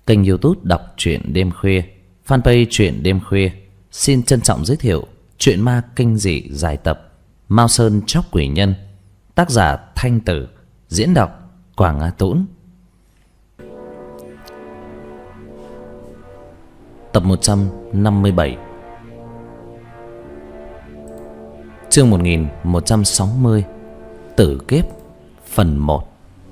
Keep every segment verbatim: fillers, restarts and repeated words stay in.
Kênh YouTube đọc truyện đêm khuya, fanpage truyện đêm khuya xin trân trọng giới thiệu truyện ma kinh dị dài tập Mao Sơn Chóc Quỷ Nhân, tác giả Thanh Tử, diễn đọc Quảng Á Tũng. Tập một trăm năm mươi bảy, chương một nghìn một trăm sáu mươi, Tử Kiếp, phần một.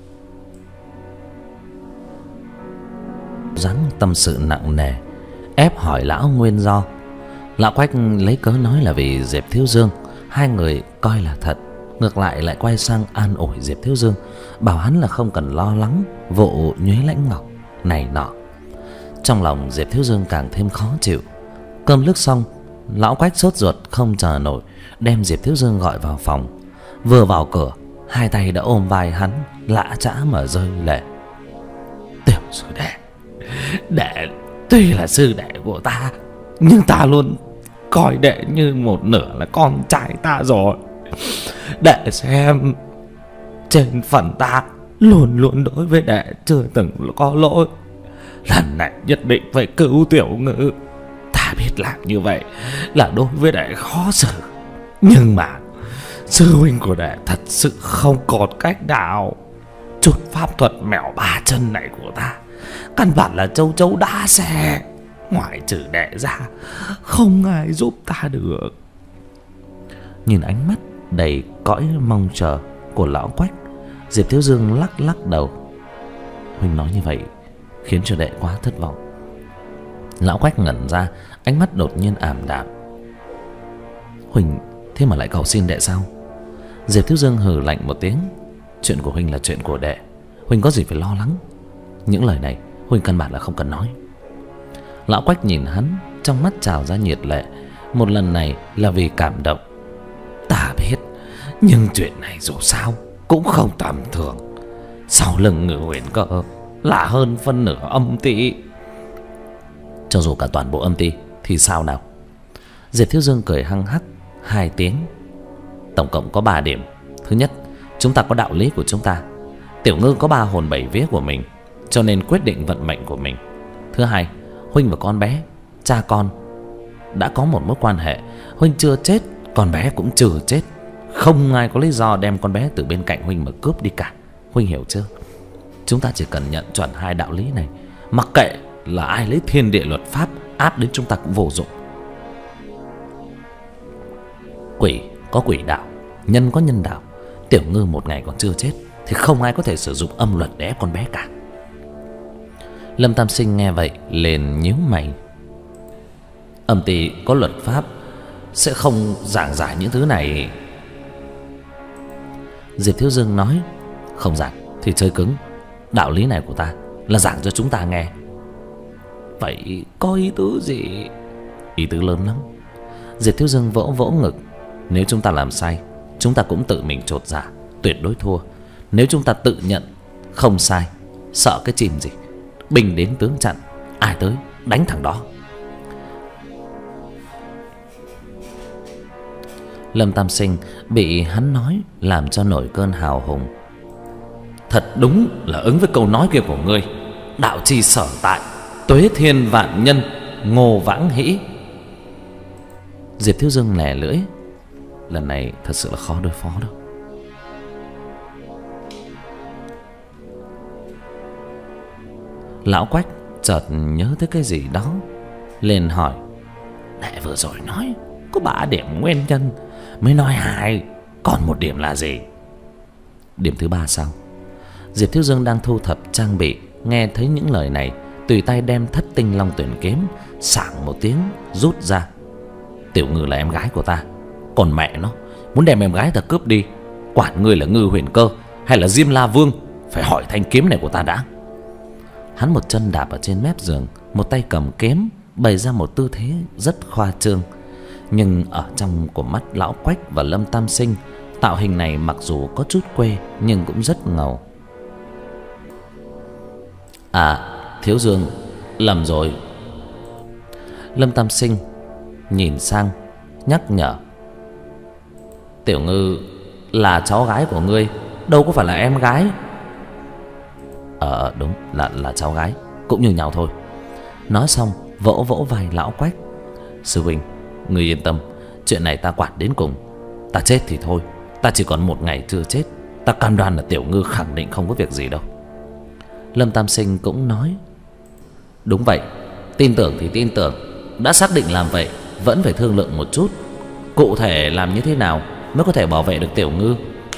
Dáng tâm sự nặng nề, ép hỏi lão nguyên do. Lão Quách lấy cớ nói là vì Diệp Thiếu Dương, hai người coi là thật. Ngược lại lại quay sang an ủi Diệp Thiếu Dương, bảo hắn là không cần lo lắng vụ Nhuế Lãnh Ngọc này nọ. Trong lòng Diệp Thiếu Dương càng thêm khó chịu. Cơm nước xong, lão Quách sốt ruột không chờ nổi, đem Diệp Thiếu Dương gọi vào phòng. Vừa vào cửa, hai tay đã ôm vai hắn, lã chã mà rơi lệ. Tiểu sư đệ, đệ tuy là sư đệ của ta, nhưng ta luôn coi đệ như một nửa là con trai ta rồi. Đệ xem, trên phần ta luôn luôn đối với đệ chưa từng có lỗi. Lần này nhất định phải cứu Tiểu Ngư. Ta biết làm như vậy là đối với đệ khó xử, nhưng mà sư huynh của đệ thật sự không còn cách nào. Chút pháp thuật mèo ba chân này của ta căn bản là châu chấu đá xe, ngoại trừ đệ ra không ai giúp ta được. Nhìn ánh mắt đầy cõi mong chờ của lão Quách, Diệp Thiếu Dương lắc lắc đầu. Huynh nói như vậy khiến cho đệ quá thất vọng. Lão Quách ngẩn ra, ánh mắt đột nhiên ảm đạm. Huynh thế mà lại cầu xin đệ sao? Diệp Thiếu Dương hừ lạnh một tiếng. Chuyện của huynh là chuyện của đệ, huynh có gì phải lo lắng. Những lời này huynh căn bản là không cần nói. Lão Quách nhìn hắn, trong mắt trào ra nhiệt lệ. Một lần này là vì cảm động. Ta biết, nhưng chuyện này dù sao cũng không tầm thường. Sau lưng Ngự Huyền Cơ là hơn phân nửa âm ti. Cho dù cả toàn bộ âm ti thì sao nào? Diệp Thiếu Dương cười hăng hắc hai tiếng. Tổng cộng có ba điểm. Thứ nhất, chúng ta có đạo lý của chúng ta. Tiểu Ngư có ba hồn bảy vía của mình, cho nên quyết định vận mệnh của mình. Thứ hai, huynh và con bé, cha con đã có một mối quan hệ. Huynh chưa chết, con bé cũng chưa chết. Không ai có lý do đem con bé từ bên cạnh huynh mà cướp đi cả. Huynh hiểu chưa? Chúng ta chỉ cần nhận chuẩn hai đạo lý này, mặc kệ là ai lấy thiên địa luật pháp áp đến chúng ta cũng vô dụng. Quỷ có quỷ đạo, nhân có nhân đạo. Tiểu Ngư một ngày còn chưa chết thì không ai có thể sử dụng âm luật để ép con bé cả. Lâm Tam Sinh nghe vậy liền nhíu mày. Âm ty có luật pháp sẽ không giảng giải những thứ này. Diệp Thiếu Dương nói, không giảng thì chơi cứng. Đạo lý này của ta là giảng cho chúng ta nghe. Vậy có ý tứ gì? Ý tứ lớn lắm. Diệp Thiếu Dương vỗ vỗ ngực. Nếu chúng ta làm sai, chúng ta cũng tự mình chột dạ, tuyệt đối thua. Nếu chúng ta tự nhận không sai, sợ cái chim gì? Binh đến tướng chặn, ai tới đánh thằng đó. Lâm Tam Sinh bị hắn nói làm cho nổi cơn hào hùng. Thật đúng là ứng với câu nói kia của ngươi. Đạo chi sở tại, tuế thiên vạn nhân, ngô vãng hĩ. Diệp Thiếu Dương lè lưỡi. Lần này thật sự là khó đối phó đâu. Lão Quách chợt nhớ tới cái gì đó, liền hỏi. Đệ vừa rồi nói có ba điểm nguyên nhân, mới nói hai, còn một điểm là gì? Điểm thứ ba sao? Diệp Thiếu Dương đang thu thập trang bị, nghe thấy những lời này, tùy tay đem Thất Tinh Long Tuyển kiếm sảng một tiếng rút ra. Tiểu Ngư là em gái của ta, còn mẹ nó muốn đem em gái ta cướp đi, quản ngươi là Ngư Huyền Cơ hay là Diêm La Vương, phải hỏi thanh kiếm này của ta đã. Hắn một chân đạp ở trên mép giường, một tay cầm kiếm, bày ra một tư thế rất khoa trương. Nhưng ở trong của mắt lão Quách và Lâm Tam Sinh, tạo hình này mặc dù có chút quê nhưng cũng rất ngầu. À, Thiếu Dương, lầm rồi. Lâm Tam Sinh nhìn sang nhắc nhở. Tiểu Ngư là cháu gái của ngươi, đâu có phải là em gái. Ờ đúng là là cháu gái. cũng như nhau thôi. Nói xong vỗ vỗ vai lão Quách. Sư huynh, người yên tâm, chuyện này ta quản đến cùng. Ta chết thì thôi, ta chỉ còn một ngày chưa chết. Ta cam đoan là Tiểu Ngư khẳng định không có việc gì đâu. Lâm Tam Sinh cũng nói. Đúng vậy, tin tưởng thì tin tưởng. Đã xác định làm vậy, vẫn phải thương lượng một chút. Cụ thể làm như thế nào mới có thể bảo vệ được Tiểu Ngư?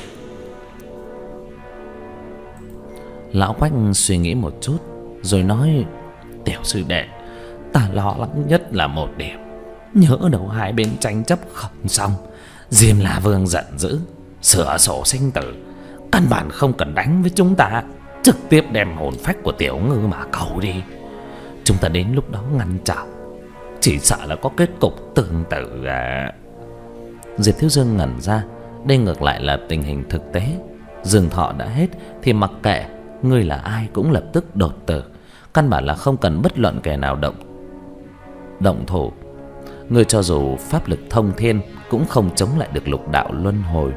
Lão Quách suy nghĩ một chút rồi nói. Tiểu sư đệ, ta lo lắng nhất là một điểm. Nhỡ đâu hai bên tranh chấp không xong, Diêm La Vương giận dữ, sửa sổ sinh tử, căn bản không cần đánh với chúng ta, trực tiếp đem hồn phách của Tiểu Ngư mà cầu đi. Chúng ta đến lúc đó ngăn trở, chỉ sợ là có kết cục tương tự à. Diệp Thiếu Dương ngẩn ra. Đây ngược lại là tình hình thực tế. Dương thọ đã hết thì mặc kệ ngươi là ai cũng lập tức đột tử, căn bản là không cần bất luận kẻ nào động động thủ. Ngươi cho dù pháp lực thông thiên cũng không chống lại được lục đạo luân hồi,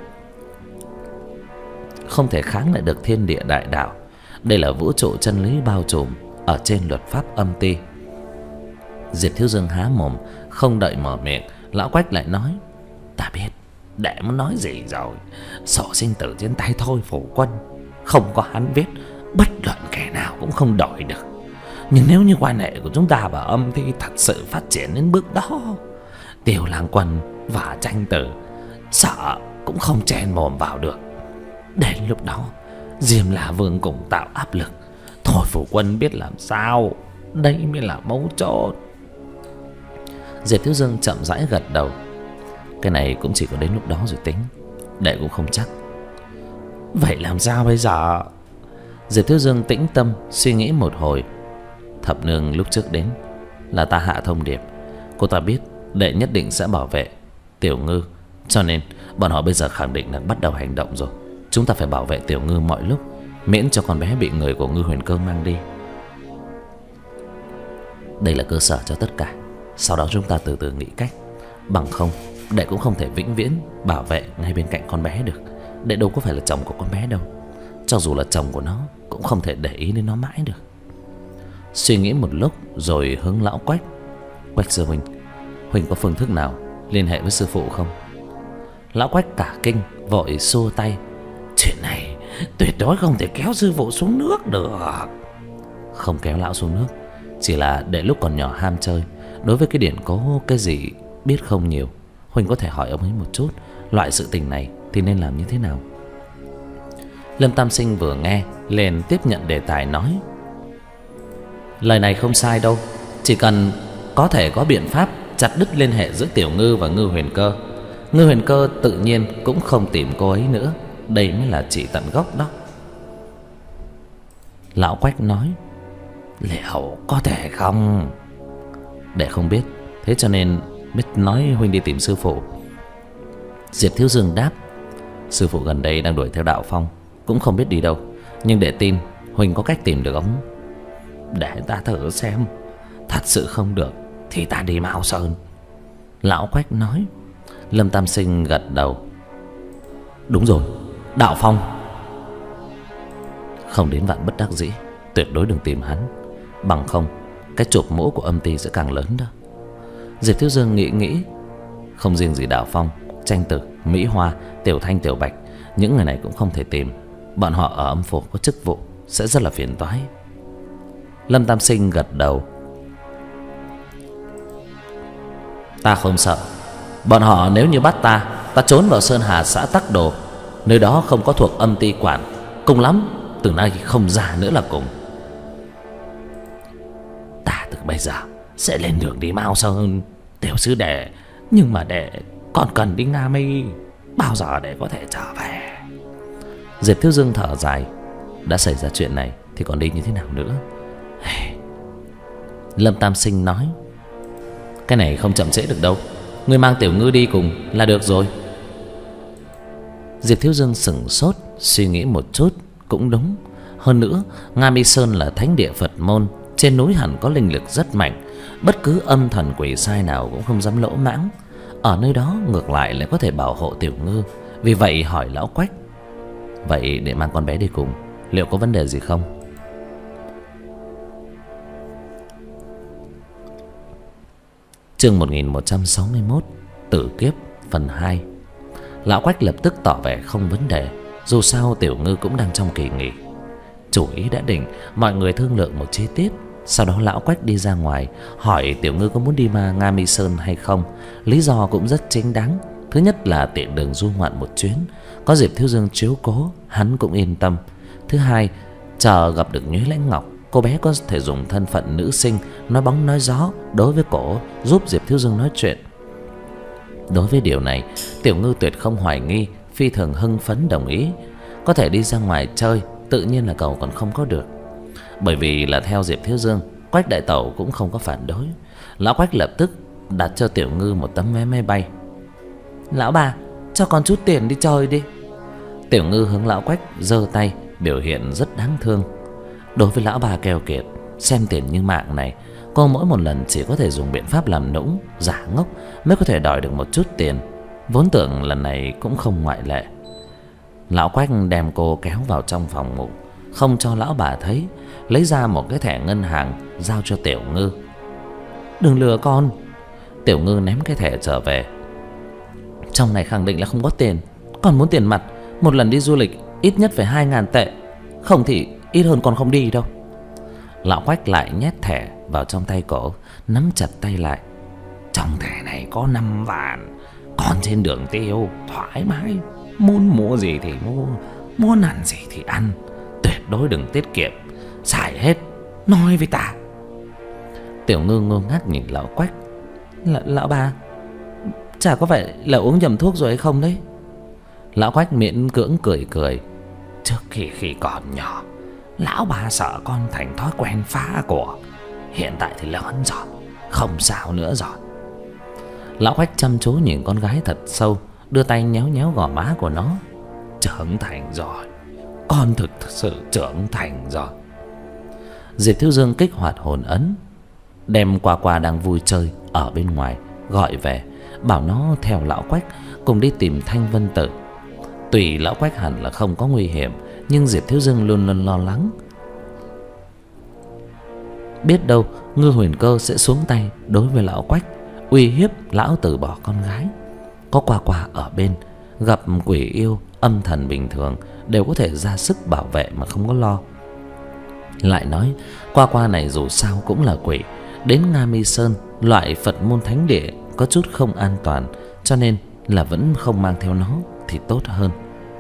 không thể kháng lại được thiên địa đại đạo. Đây là vũ trụ chân lý bao trùm ở trên luật pháp âm ti. Diệp Thiếu Dương há mồm, không đợi mở miệng, lão Quách lại nói. Ta biết đệ muốn nói gì rồi. Sổ sinh tử trên tay Thôi Phủ Quân, không có hắn viết, bất luận kẻ nào cũng không đổi được. Nhưng nếu như quan hệ của chúng ta và âm thi thật sự phát triển đến bước đó, Tiểu Lang Quân và Tranh Tử sợ cũng không chen mồm vào được. Đến lúc đó Diêm La Vương cùng tạo áp lực, Thôi Phủ Quân biết làm sao. Đây mới là mấu chốt. Diệp Thiếu Dương chậm rãi gật đầu. Cái này cũng chỉ có đến lúc đó rồi tính, đệ cũng không chắc. Vậy làm sao bây giờ? Diệp Thiếu Dương tĩnh tâm suy nghĩ một hồi. Thập nương lúc trước đến là ta hạ thông điệp, cô ta biết đệ nhất định sẽ bảo vệ Tiểu Ngư, cho nên bọn họ bây giờ khẳng định là bắt đầu hành động rồi. Chúng ta phải bảo vệ Tiểu Ngư mọi lúc, miễn cho con bé bị người của Ngư Huyền Cơ mang đi. Đây là cơ sở cho tất cả. Sau đó chúng ta từ từ nghĩ cách. Bằng không đệ cũng không thể vĩnh viễn bảo vệ ngay bên cạnh con bé được. Đệ đâu có phải là chồng của con bé đâu. Cho dù là chồng của nó cũng không thể để ý đến nó mãi được. Suy nghĩ một lúc rồi hướng lão Quách. Quách sư huynh, huynh có phương thức nào liên hệ với sư phụ không? Lão Quách cả kinh vội xua tay. Chuyện này tuyệt đối không thể kéo sư phụ xuống nước được. Không kéo lão xuống nước, chỉ là để lúc còn nhỏ ham chơi. Đối với cái điển cố cái gì biết không nhiều. Huynh có thể hỏi ông ấy một chút, loại sự tình này thì nên làm như thế nào. Lâm Tam Sinh vừa nghe liền tiếp nhận đề tài nói. Lời này không sai đâu. Chỉ cần có thể có biện pháp chặt đứt liên hệ giữa Tiểu Ngư và Ngư Huyền Cơ, Ngư Huyền Cơ tự nhiên cũng không tìm cô ấy nữa. Đây mới là chỉ tận gốc đó. Lão Quách nói. Liệu có thể không? Để không biết, thế cho nên mới nói huynh đi tìm sư phụ. Diệp Thiếu Dương đáp. Sư phụ gần đây đang đuổi theo Đạo Phong, cũng không biết đi đâu. Nhưng để tin huynh có cách tìm được ông. Để ta thử xem. Thật sự không được thì ta đi Mao Sơn. Lão Quách nói. Lâm Tam Sinh gật đầu. Đúng rồi, Đạo Phong. Không đến vạn bất đắc dĩ, tuyệt đối đừng tìm hắn. Bằng không cái chộp mũ của âm ty sẽ càng lớn đó. Diệp Thiếu Dương nghĩ nghĩ. Không riêng gì Đạo Phong, Tranh Tử, Mỹ Hoa, Tiểu Thanh, Tiểu Bạch, những người này cũng không thể tìm. Bọn họ ở âm phủ có chức vụ, sẽ rất là phiền toái. Lâm Tam Sinh gật đầu. Ta không sợ. Bọn họ nếu như bắt ta, ta trốn vào Sơn Hà xã Tắc Đồ, nơi đó không có thuộc âm ty quản. Cùng lắm từ nay không ra nữa là cùng. Ta từ bây giờ sẽ lên đường đi Mao Sơn. Tiểu sư đệ, nhưng mà đệ còn cần đi Nga Mi, bao giờ để có thể trở về? Diệp Thiếu Dương thở dài. Đã xảy ra chuyện này thì còn đi như thế nào nữa? Lâm Tam Sinh nói. Cái này không chậm trễ được đâu. Ngươi mang Tiểu Ngư đi cùng là được rồi. Diệp Thiếu Dương sững sốt, suy nghĩ một chút. Cũng đúng. Hơn nữa Nga Mi Sơn là thánh địa Phật môn, trên núi hẳn có linh lực rất mạnh. Bất cứ âm thần quỷ sai nào cũng không dám lỗ mãng. Ở nơi đó ngược lại lại có thể bảo hộ Tiểu Ngư. Vì vậy hỏi lão Quách. Vậy để mang con bé đi cùng, liệu có vấn đề gì không? Chương một nghìn một trăm sáu mươi mốt, Tử kiếp phần hai. Lão Quách lập tức tỏ vẻ không vấn đề, dù sao Tiểu Ngư cũng đang trong kỳ nghỉ. Chủ ý đã định, mọi người thương lượng một chi tiết. Sau đó Lão Quách đi ra ngoài hỏi Tiểu Ngư có muốn đi mà Nga Mi Sơn hay không. Lý do cũng rất chính đáng. Thứ nhất là tiện đường du ngoạn một chuyến, có Diệp Thiếu Dương chiếu cố, hắn cũng yên tâm. Thứ hai, chờ gặp được Nhuế Lãnh Ngọc, cô bé có thể dùng thân phận nữ sinh nói bóng nói gió đối với cổ, giúp Diệp Thiếu Dương nói chuyện. Đối với điều này, Tiểu Ngư tuyệt không hoài nghi, phi thường hưng phấn đồng ý. Có thể đi ra ngoài chơi, tự nhiên là cậu còn không có được. Bởi vì là theo Diệp Thiếu Dương, Quách đại tẩu cũng không có phản đối. Lão Quách lập tức đặt cho Tiểu Ngư một tấm vé máy bay. Lão bà, cho con chút tiền đi chơi đi. Tiểu Ngư hướng Lão Quách giơ tay, biểu hiện rất đáng thương. Đối với lão bà keo kiệt, xem tiền như mạng này, cô mỗi một lần chỉ có thể dùng biện pháp làm nũng, giả ngốc mới có thể đòi được một chút tiền. Vốn tưởng lần này cũng không ngoại lệ. Lão Quách đem cô kéo vào trong phòng ngủ, không cho lão bà thấy, lấy ra một cái thẻ ngân hàng giao cho Tiểu Ngư. Đừng lừa con. Tiểu Ngư ném cái thẻ trở về. Trong này khẳng định là không có tiền. Còn muốn tiền mặt, một lần đi du lịch ít nhất phải hai ngàn tệ, không thì ít hơn còn không đi đâu. Lão Quách lại nhét thẻ vào trong tay cổ, nắm chặt tay lại. Trong thẻ này có năm vạn, còn trên đường tiêu thoải mái, muốn mua gì thì mua, muốn ăn gì thì ăn, tuyệt đối đừng tiết kiệm, xài hết nói với ta. Tiểu Ngư ngơ ngác nhìn Lão Quách. Lão bà, chả có phải là uống nhầm thuốc rồi hay không đấy? Lão Quách miễn cưỡng cười cười. Trước khi khi còn nhỏ, lão bà sợ con thành thói quen phá của. Hiện tại thì lớn rồi, không sao nữa rồi. Lão Quách chăm chú nhìn con gái thật sâu, đưa tay nhéo nhéo gò má của nó. Trưởng thành rồi, con thực sự trưởng thành rồi. Diệp Thiếu Dương kích hoạt hồn ấn, đem Qua Qua đang vui chơi ở bên ngoài gọi về, bảo nó theo Lão Quách cùng đi tìm Thanh Vân Tử. Tùy Lão Quách hẳn là không có nguy hiểm, nhưng Diệp Thiếu Dương luôn luôn lo lắng. Biết đâu Ngư Huyền Cơ sẽ xuống tay đối với Lão Quách, uy hiếp lão từ bỏ con gái. Có Qua Qua ở bên, gặp quỷ yêu, âm thần bình thường đều có thể ra sức bảo vệ mà không có lo. Lại nói Qua Qua này dù sao cũng là quỷ, đến Nga Mi Sơn, loại Phật môn thánh địa có chút không an toàn, cho nên là vẫn không mang theo nó thì tốt hơn.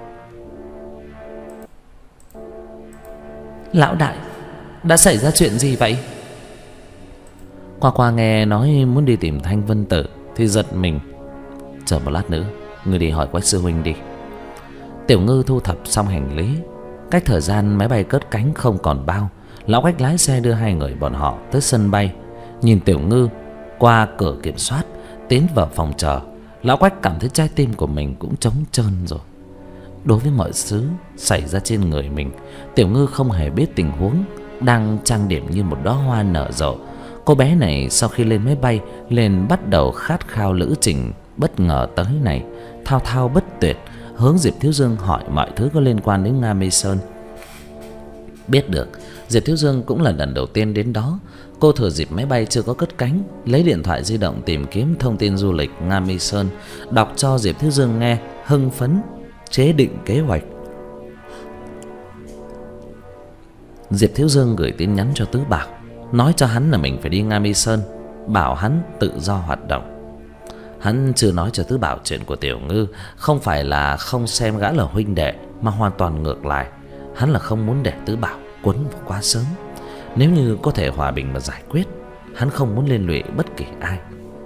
Lão đại, đã xảy ra chuyện gì vậy? Qua Qua nghe nói muốn đi tìm Thanh Vân Tử thì giật mình. Chờ một lát nữa, ngươi đi hỏi Quách sư huynh đi. Tiểu Ngư thu thập xong hành lý, cách thời gian máy bay cất cánh không còn bao, Lão Quách lái xe đưa hai người bọn họ tới sân bay. Nhìn Tiểu Ngư qua cửa kiểm soát tiến vào phòng chờ, Lão Quách cảm thấy trái tim của mình cũng trống trơn rồi. Đối với mọi thứ xảy ra trên người mình, Tiểu Ngư không hề biết tình huống đang trang điểm như một đóa hoa nở rộ. Cô bé này sau khi lên máy bay liền bắt đầu khát khao lữ trình bất ngờ tới này, thao thao bất tuyệt hướng Diệp Thiếu Dương hỏi mọi thứ có liên quan đến Nga Mi Sơn. Biết được Diệp Thiếu Dương cũng là lần đầu tiên đến đó, cô thừa dịp máy bay chưa có cất cánh, lấy điện thoại di động tìm kiếm thông tin du lịch Nga Mi Sơn, đọc cho Diệp Thiếu Dương nghe, hưng phấn chế định kế hoạch. Diệp Thiếu Dương gửi tin nhắn cho Tứ Bảo, nói cho hắn là mình phải đi Nga Mi Sơn, bảo hắn tự do hoạt động. Hắn chưa nói cho Tứ Bảo chuyện của Tiểu Ngư không phải là không xem gã là huynh đệ, mà hoàn toàn ngược lại. Hắn là không muốn để Tứ Bảo quấn vào quá sớm. Nếu như có thể hòa bình mà giải quyết, hắn không muốn liên lụy bất kỳ ai.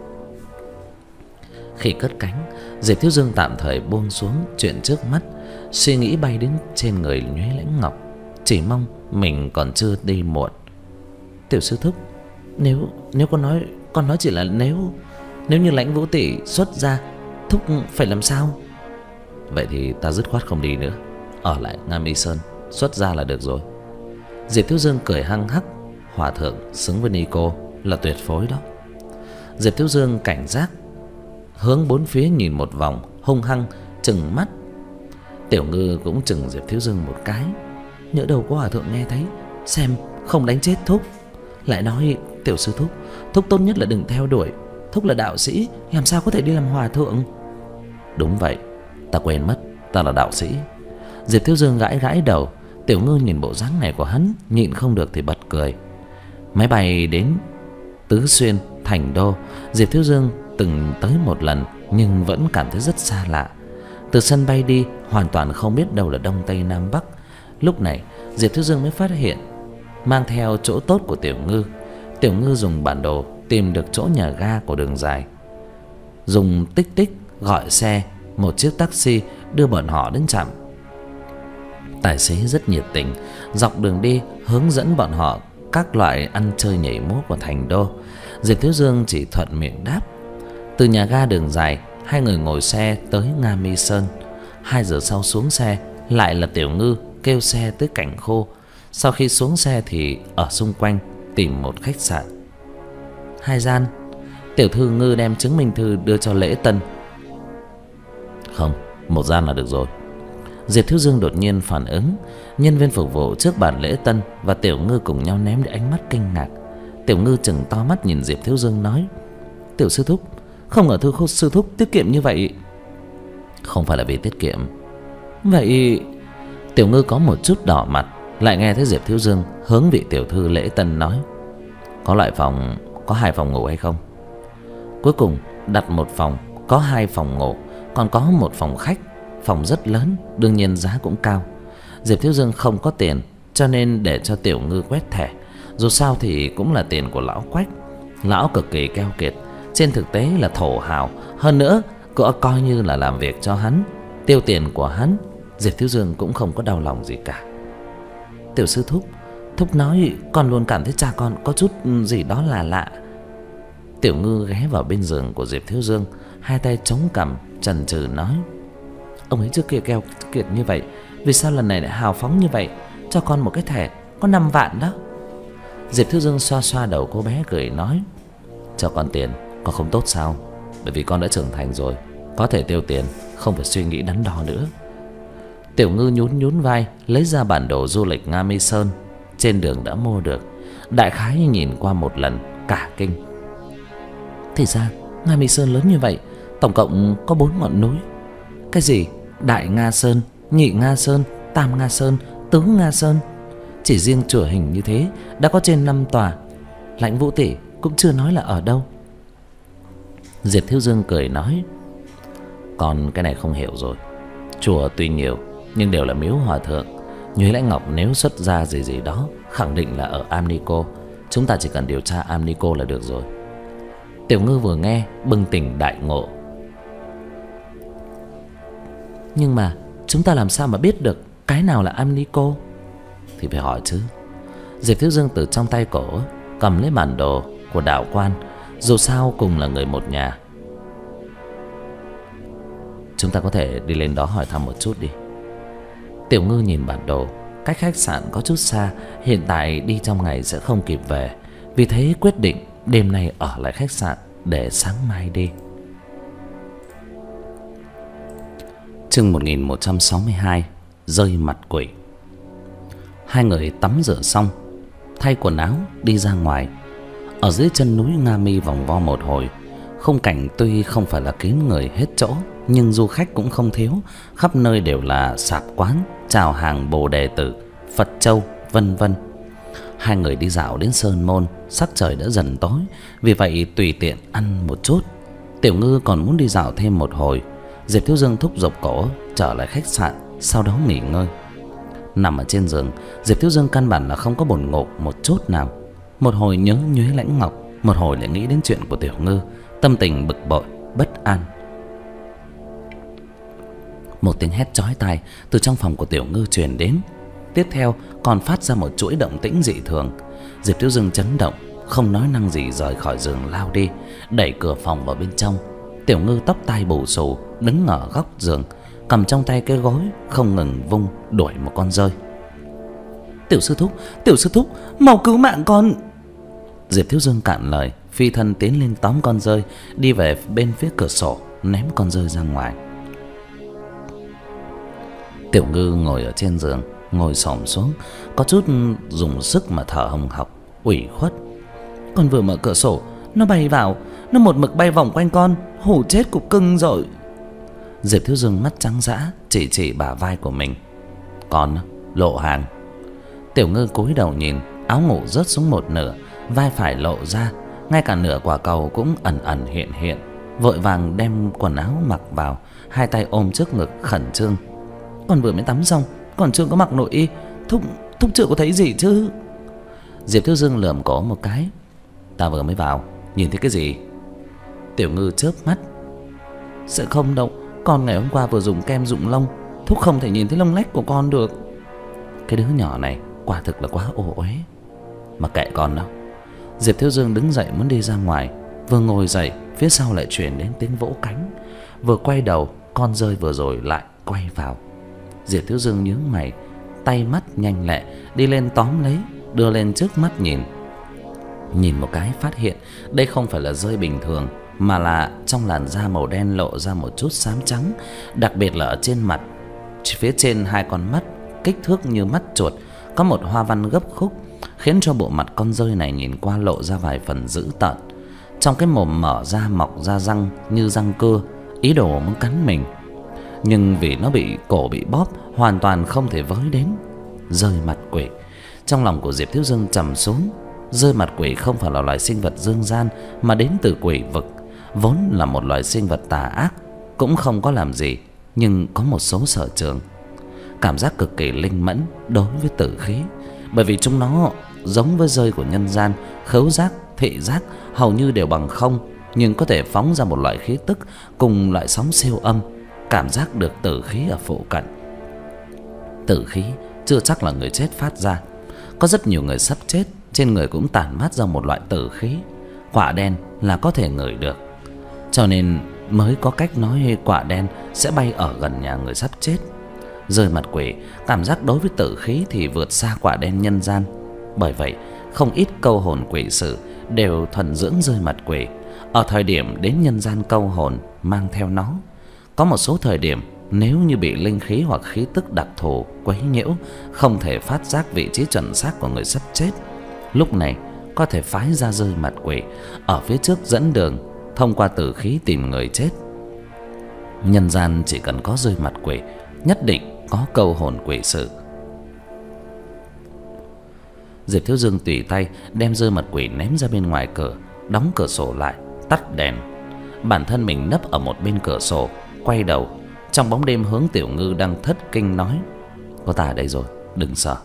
Khi cất cánh, Diệp Thiếu Dương tạm thời buông xuống chuyện trước mắt, suy nghĩ bay đến trên người Nhuế Lãnh Ngọc, chỉ mong mình còn chưa đi muộn. Tiểu sư thúc, nếu nếu con nói con nói chỉ là nếu nếu như Lãnh Vũ tỷ xuất ra, thúc phải làm sao? Vậy thì ta dứt khoát không đi nữa, ở lại Nga Mi Sơn xuất ra là được rồi. Diệp Thiếu Dương cười hăng hắc, hòa thượng xứng với Nico là tuyệt phối đó. Diệp Thiếu Dương cảnh giác hướng bốn phía nhìn một vòng, hung hăng trừng mắt. Tiểu Ngư cũng trừng Diệp Thiếu Dương một cái, nhỡ đâu có hòa thượng nghe thấy, xem không đánh chết thúc. Lại nói tiểu sư thúc, thúc tốt nhất là đừng theo đuổi, Thúc là đạo sĩ, làm sao có thể đi làm hòa thượng? Đúng vậy, ta quên mất, ta là đạo sĩ. Diệp Thiếu Dương gãi gãi đầu. Tiểu Ngư nhìn bộ dáng này của hắn, nhịn không được thì bật cười. Máy bay đến Tứ Xuyên, Thành Đô, Diệp Thiếu Dương từng tới một lần nhưng vẫn cảm thấy rất xa lạ. Từ sân bay đi, hoàn toàn không biết đâu là đông tây nam bắc. Lúc này Diệp Thiếu Dương mới phát hiện mang theo chỗ tốt của Tiểu Ngư. Tiểu Ngư dùng bản đồ tìm được chỗ nhà ga của đường dài, dùng tích tích gọi xe, một chiếc taxi đưa bọn họ đến trạm. Tài xế rất nhiệt tình, dọc đường đi hướng dẫn bọn họ các loại ăn chơi nhảy múa của Thành Đô. Diệp Thiếu Dương chỉ thuận miệng đáp. Từ nhà ga đường dài, hai người ngồi xe tới Nga Mi Sơn. Hai giờ sau xuống xe, lại là Tiểu Ngư kêu xe tới Cảnh Khô. Sau khi xuống xe thì ở xung quanh tìm một khách sạn. Hai gian. Tiểu thư Ngư đem chứng minh thư đưa cho lễ tân. Không, một gian là được rồi. Diệp Thiếu Dương đột nhiên phản ứng. Nhân viên phục vụ trước bàn lễ tân và Tiểu Ngư cùng nhau ném đi ánh mắt kinh ngạc. Tiểu Ngư chừng to mắt nhìn Diệp Thiếu Dương nói: Tiểu sư thúc, không ngờ thư khô sư thúc tiết kiệm như vậy. Không phải là vì tiết kiệm. Vậy... Tiểu Ngư có một chút đỏ mặt. Lại nghe thấy Diệp Thiếu Dương hướng vị tiểu thư lễ tân nói: Có loại phòng, có hai phòng ngủ hay không? Cuối cùng đặt một phòng, có hai phòng ngủ, còn có một phòng khách. Phòng rất lớn, đương nhiên giá cũng cao. Diệp Thiếu Dương không có tiền, cho nên để cho Tiểu Ngư quét thẻ. Dù sao thì cũng là tiền của lão Quách. Lão cực kỳ keo kiệt, trên thực tế là thổ hào. Hơn nữa cũng coi như là làm việc cho hắn, tiêu tiền của hắn. Diệp Thiếu Dương cũng không có đau lòng gì cả. Tiểu sư thúc, thúc nói con luôn cảm thấy cha con có chút gì đó là lạ. Tiểu Ngư ghé vào bên giường của Diệp Thiếu Dương, hai tay chống cằm chần chừ nói: Ông ấy trước kia keo kiệt như vậy, vì sao lần này lại hào phóng như vậy? Cho con một cái thẻ có năm vạn đó. Diệp Thiếu Dương xoa xoa đầu cô bé cười nói: Cho con tiền con không tốt sao? Bởi vì con đã trưởng thành rồi, có thể tiêu tiền, không phải suy nghĩ đắn đo nữa. Tiểu Ngư nhún nhún vai, lấy ra bản đồ du lịch Nga Mi Sơn. Trên đường đã mua được, đại khái nhìn qua một lần cả kinh. Thì ra Nga Mi Sơn lớn như vậy, tổng cộng có bốn ngọn núi. Cái gì Đại Nga Sơn, Nhị Nga Sơn, Tam Nga Sơn, Tứ Nga Sơn. Chỉ riêng chùa hình như thế đã có trên năm tòa. Lãnh Vũ tỷ cũng chưa nói là ở đâu. Diệp Thiếu Dương cười nói: Còn cái này không hiểu rồi. Chùa tuy nhiều nhưng đều là miếu hòa thượng. Nhuế Lãnh Ngọc nếu xuất ra gì gì đó, khẳng định là ở Amnico. Chúng ta chỉ cần điều tra Amnico là được rồi. Tiểu Ngư vừa nghe bừng tỉnh đại ngộ. Nhưng mà chúng ta làm sao mà biết được cái nào là Amnico? Thì phải hỏi chứ. Diệp Thiếu Dương từ trong tay cổ cầm lấy bản đồ của đạo quan. Dù sao cùng là người một nhà, chúng ta có thể đi lên đó hỏi thăm một chút đi. Tiểu Ngư nhìn bản đồ, cách khách sạn có chút xa, hiện tại đi trong ngày sẽ không kịp về. Vì thế quyết định đêm nay ở lại khách sạn để sáng mai đi. Chương một nghìn một trăm sáu mươi hai: Rơi mặt quỷ. Hai người tắm rửa xong, thay quần áo đi ra ngoài. Ở dưới chân núi Nga Mi vòng vo một hồi. Khung cảnh tuy không phải là kín người hết chỗ, nhưng du khách cũng không thiếu. Khắp nơi đều là sạp quán, chào hàng Bồ Đề Tử, Phật Châu, vân vân. Hai người đi dạo đến Sơn Môn, sắc trời đã dần tối, vì vậy tùy tiện ăn một chút. Tiểu Ngư còn muốn đi dạo thêm một hồi. Diệp Thiếu Dương thúc giục cổ trở lại khách sạn, sau đó nghỉ ngơi. Nằm ở trên giường, Diệp Thiếu Dương căn bản là không có buồn ngủ một chút nào. Một hồi nhớ Nhuế Lãnh Ngọc, một hồi lại nghĩ đến chuyện của Tiểu Ngư, tâm tình bực bội, bất an. Một tiếng hét chói tai từ trong phòng của Tiểu Ngư truyền đến. Tiếp theo còn phát ra một chuỗi động tĩnh dị thường. Diệp Thiếu Dương chấn động, không nói năng gì rời khỏi giường lao đi, đẩy cửa phòng vào bên trong. Tiểu Ngư tóc tai bù xù đứng ở góc giường, cầm trong tay cái gối không ngừng vung đuổi một con dơi. Tiểu sư thúc, tiểu sư thúc, mau cứu mạng con. Diệp Thiếu Dương cạn lời, phi thân tiến lên tóm con dơi, đi về bên phía cửa sổ, ném con dơi ra ngoài. Tiểu Ngư ngồi ở trên giường, ngồi xổm xuống, có chút dùng sức mà thở hồng hộc, ủy khuất. Con vừa mở cửa sổ, nó bay vào, Nó một mực bay vòng quanh con, hù chết cục cưng rồi. Diệp Thiếu Dương mắt trắng dã chỉ chỉ bả vai của mình. Con lộ hàng. Tiểu Ngư cúi đầu nhìn, áo ngủ rớt xuống một nửa, vai phải lộ ra, ngay cả nửa quả cầu cũng ẩn ẩn hiện hiện. Vội vàng đem quần áo mặc vào, hai tay ôm trước ngực khẩn trương. Con vừa mới tắm xong, còn chưa có mặc nội y. Thúc, thúc chưa có thấy gì chứ? Diệp Thiếu Dương lườm cổ một cái. Ta vừa mới vào, nhìn thấy cái gì? Tiểu Ngư chớp mắt. Sẽ không đâu, con ngày hôm qua vừa dùng kem rụng lông, thúc không thể nhìn thấy lông lách của con được. Cái đứa nhỏ này quả thực là quá ô uế. Mà kệ con đâu. Diệp Thiếu Dương đứng dậy muốn đi ra ngoài, vừa ngồi dậy phía sau lại truyền đến tiếng vỗ cánh. Vừa quay đầu, con rơi vừa rồi lại quay vào. Diệp Thiếu Dương nhướng mày, tay mắt nhanh lẹ đi lên tóm lấy, đưa lên trước mắt nhìn. Nhìn một cái phát hiện đây không phải là rơi bình thường, mà là trong làn da màu đen lộ ra một chút xám trắng, đặc biệt là ở trên mặt. Phía trên hai con mắt kích thước như mắt chuột, có một hoa văn gấp khúc, khiến cho bộ mặt con rơi này nhìn qua lộ ra vài phần dữ tợn. Trong cái mồm mở ra mọc ra răng như răng cưa, ý đồ muốn cắn mình. Nhưng vì nó bị cổ bị bóp, hoàn toàn không thể với đến. Rơi mặt quỷ. Trong lòng của Diệp Thiếu Dương trầm xuống. Rơi mặt quỷ không phải là loài sinh vật dương gian, mà đến từ quỷ vực, vốn là một loài sinh vật tà ác, cũng không có làm gì, nhưng có một số sở trường. Cảm giác cực kỳ linh mẫn đối với tử khí, bởi vì chúng nó giống với rơi của nhân gian, khứu giác, thị giác hầu như đều bằng không, nhưng có thể phóng ra một loại khí tức cùng loại sóng siêu âm, cảm giác được tử khí ở phụ cận. Tử khí chưa chắc là người chết phát ra. Có rất nhiều người sắp chết, trên người cũng tản mát ra một loại tử khí. Quả đen là có thể ngửi được, cho nên mới có cách nói quả đen sẽ bay ở gần nhà người sắp chết. Rơi mặt quỷ cảm giác đối với tử khí thì vượt xa quả đen nhân gian. Bởi vậy không ít câu hồn quỷ sự đều thuần dưỡng rơi mặt quỷ. Ở thời điểm đến nhân gian câu hồn mang theo nó. Có một số thời điểm nếu như bị linh khí hoặc khí tức đặc thù quấy nhiễu, không thể phát giác vị trí chuẩn xác của người sắp chết, lúc này có thể phái ra rơi mặt quỷ ở phía trước dẫn đường, thông qua tử khí tìm người chết. Nhân gian chỉ cần có rơi mặt quỷ, nhất định có câu hồn quỷ sự. Diệp Thiếu Dương tùy tay đem rơi mặt quỷ ném ra bên ngoài cửa, đóng cửa sổ lại, tắt đèn. Bản thân mình nấp ở một bên cửa sổ, quay đầu trong bóng đêm hướng Tiểu Ngư đang thất kinh nói: có ta ở đây rồi, đừng sợ.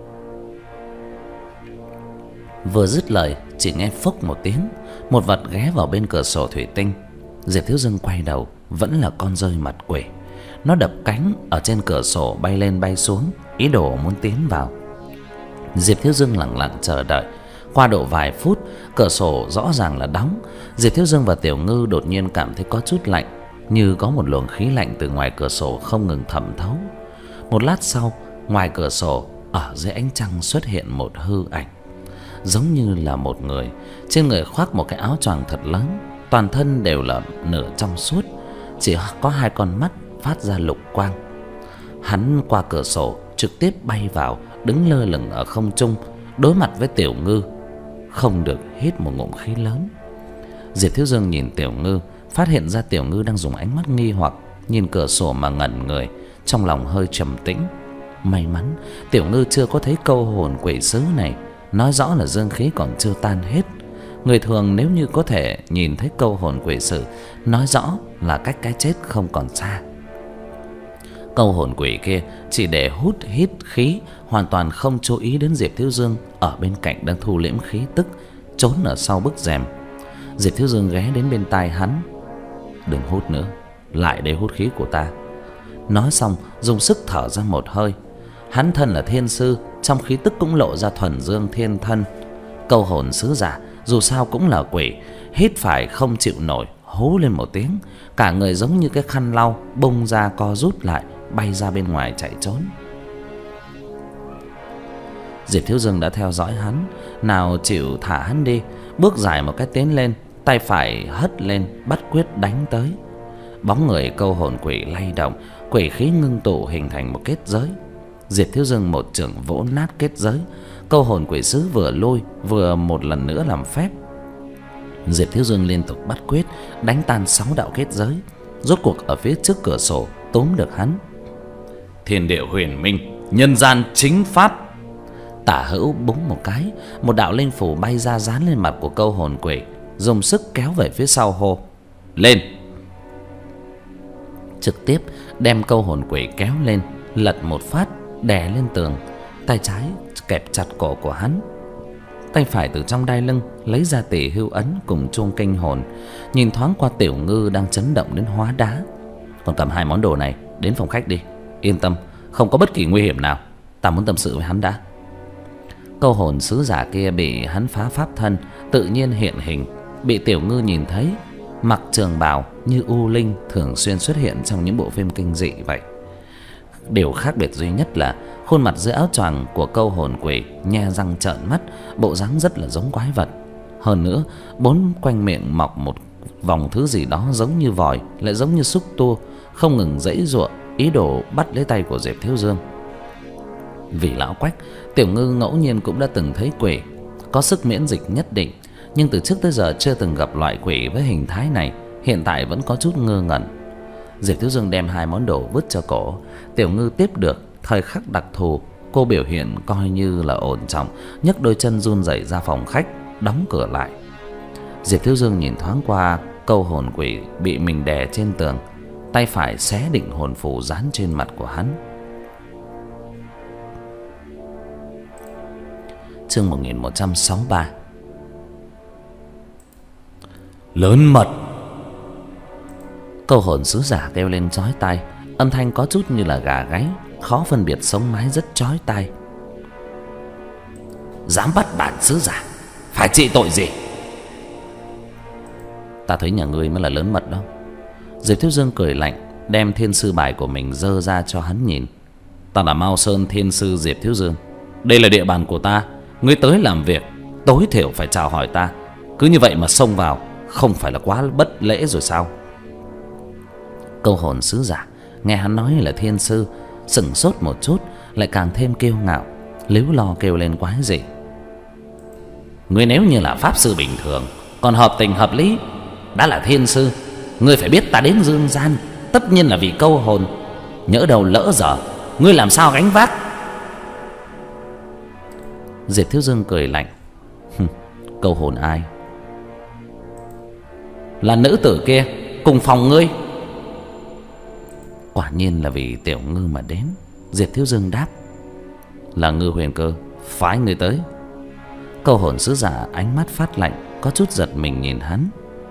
Vừa dứt lời chỉ nghe phốc một tiếng, một vật ghé vào bên cửa sổ thủy tinh. Diệp Thiếu Dương quay đầu, vẫn là con rơi mặt quỷ. Nó đập cánh ở trên cửa sổ bay lên bay xuống, ý đồ muốn tiến vào. Diệp Thiếu Dương lặng lặng chờ đợi. Qua độ vài phút, cửa sổ rõ ràng là đóng. Diệp Thiếu Dương và Tiểu Ngư đột nhiên cảm thấy có chút lạnh, như có một luồng khí lạnh từ ngoài cửa sổ không ngừng thẩm thấu. Một lát sau, ngoài cửa sổ, ở dưới ánh trăng xuất hiện một hư ảnh, giống như là một người, trên người khoác một cái áo choàng thật lớn, toàn thân đều là nửa trong suốt, chỉ có hai con mắt phát ra lục quang. Hắn qua cửa sổ trực tiếp bay vào, đứng lơ lửng ở không trung, đối mặt với Tiểu Ngư, không được hít một ngụm khí lớn. Diệp Thiếu Dương nhìn Tiểu Ngư, phát hiện ra Tiểu Ngư đang dùng ánh mắt nghi hoặc nhìn cửa sổ mà ngẩn người, trong lòng hơi trầm tĩnh. May mắn Tiểu Ngư chưa có thấy câu hồn quỷ sứ này, nói rõ là dương khí còn chưa tan hết. Người thường nếu như có thể nhìn thấy câu hồn quỷ sự, nói rõ là cách cái chết không còn xa. Câu hồn quỷ kia chỉ để hút hít khí, hoàn toàn không chú ý đến Diệp Thiếu Dương ở bên cạnh đang thu liễm khí tức, trốn ở sau bức rèm. Diệp Thiếu Dương ghé đến bên tai hắn: đừng hút nữa, lại đây hút khí của ta. Nói xong dùng sức thở ra một hơi. Hắn thân là thiên sư, trong khí tức cũng lộ ra thuần dương thiên thân. Câu hồn sứ giả dù sao cũng là quỷ, hít phải không chịu nổi, hú lên một tiếng, cả người giống như cái khăn lau bung ra co rút lại, bay ra bên ngoài chạy trốn. Diệp Thiếu Dương đã theo dõi hắn, nào chịu thả hắn đi, bước dài một cái tiến lên, tay phải hất lên bắt quyết đánh tới. Bóng người câu hồn quỷ lay động, quỷ khí ngưng tụ hình thành một kết giới. Diệp Thiếu Dương một chưởng vỗ nát kết giới. Câu hồn quỷ sứ vừa lui vừa một lần nữa làm phép. Diệp Thiếu Dương liên tục bắt quyết, đánh tan sáu đạo kết giới. Rốt cuộc ở phía trước cửa sổ túm được hắn. Thiên địa huyền minh, nhân gian chính pháp. Tả hữu búng một cái, một đạo linh phủ bay ra dán lên mặt của câu hồn quỷ, dùng sức kéo về phía sau, hô: lên! Trực tiếp đem câu hồn quỷ kéo lên, lật một phát đè lên tường. Tay trái kẹp chặt cổ của hắn, tay phải từ trong đai lưng lấy ra tỷ hưu ấn cùng chuông kinh hồn, nhìn thoáng qua Tiểu Ngư đang chấn động đến hóa đá. Còn cầm hai món đồ này đến phòng khách đi, yên tâm, không có bất kỳ nguy hiểm nào. Ta muốn tâm sự với hắn đã. Câu hồn sứ giả kia bị hắn phá pháp thân, tự nhiên hiện hình, bị Tiểu Ngư nhìn thấy, mặc trường bào như U Linh thường xuyên xuất hiện trong những bộ phim kinh dị vậy. Điều khác biệt duy nhất là khuôn mặt dưới áo choàng của câu hồn quỷ nhe răng trợn mắt, bộ dáng rất là giống quái vật. Hơn nữa, bốn quanh miệng mọc một vòng thứ gì đó giống như vòi, lại giống như xúc tua, không ngừng giãy giụa ý đồ bắt lấy tay của Diệp Thiếu Dương. Vì lão Quách, Tiểu Ngư ngẫu nhiên cũng đã từng thấy quỷ, có sức miễn dịch nhất định, nhưng từ trước tới giờ chưa từng gặp loại quỷ với hình thái này, hiện tại vẫn có chút ngơ ngẩn. Diệp Thiếu Dương đem hai món đồ vứt cho cổ. Tiểu Ngư tiếp được, thời khắc đặc thù, cô biểu hiện coi như là ổn trọng, nhấc đôi chân run rẩy ra phòng khách, đóng cửa lại. Diệp Thiếu Dương nhìn thoáng qua câu hồn quỷ bị mình đè trên tường, tay phải xé định hồn phù dán trên mặt của hắn. Chương một nghìn một trăm sáu mươi ba. Lớn mật. Câu hồn sứ giả kêu lên chói tai, âm thanh có chút như là gà gáy, khó phân biệt sống mái, rất chói tai. Dám bắt bản sứ giả, phải trị tội gì? Ta thấy nhà ngươi mới là lớn mật đó. Diệp Thiếu Dương cười lạnh, đem thiên sư bài của mình giơ ra cho hắn nhìn. Ta là Mao Sơn Thiên Sư Diệp Thiếu Dương, đây là địa bàn của ta. Ngươi tới làm việc, tối thiểu phải chào hỏi ta. Cứ như vậy mà xông vào, không phải là quá bất lễ rồi sao? Câu hồn sứ giả nghe hắn nói là thiên sư, sững sốt một chút, lại càng thêm kiêu ngạo, líu lo kêu lên quái dị. Ngươi nếu như là pháp sư bình thường, còn hợp tình hợp lý, đã là thiên sư, ngươi phải biết ta đến dương gian tất nhiên là vì câu hồn. Nhỡ đầu lỡ dở, ngươi làm sao gánh vác? Diệp Thiếu Dương cười lạnh. Câu hồn ai? Là nữ tử kia cùng phòng ngươi. Quả nhiên là vì Tiểu Ngư mà đến. Diệp Thiếu Dương đáp. Là Ngư Huyền Cơ phái người tới. Câu hồn sứ giả ánh mắt phát lạnh, có chút giật mình nhìn hắn.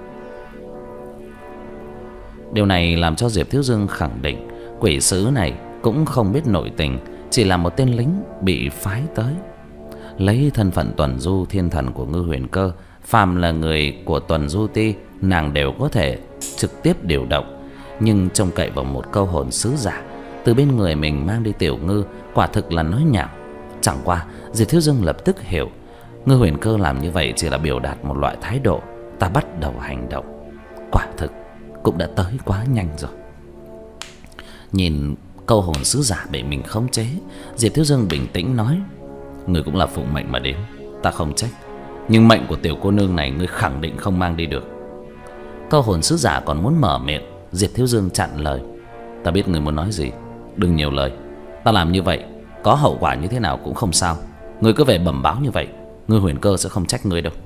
Điều này làm cho Diệp Thiếu Dương khẳng định quỷ sứ này cũng không biết nội tình, chỉ là một tên lính bị phái tới. Lấy thân phận tuần du thiên thần của Ngư Huyền Cơ, phàm là người của tuần du ti, nàng đều có thể trực tiếp điều động. Nhưng trông cậy vào một câu hồn sứ giả từ bên người mình mang đi Tiểu Ngư, quả thực là nói nhảm. Chẳng qua Diệp Thiếu Dương lập tức hiểu, Ngư Huyền Cơ làm như vậy chỉ là biểu đạt một loại thái độ, ta bắt đầu hành động. Quả thực cũng đã tới quá nhanh rồi. Nhìn câu hồn sứ giả bị mình khống chế, Diệp Thiếu Dương bình tĩnh nói. Người cũng là phụng mệnh mà đến, ta không trách, nhưng mệnh của tiểu cô nương này ngươi khẳng định không mang đi được. Câu hồn sứ giả còn muốn mở miệng, Diệp Thiếu Dương chặn lời. Ta biết người muốn nói gì, đừng nhiều lời. Ta làm như vậy có hậu quả như thế nào cũng không sao. Ngươi cứ về bẩm báo như vậy, Ngư Huyền Cơ sẽ không trách ngươi đâu.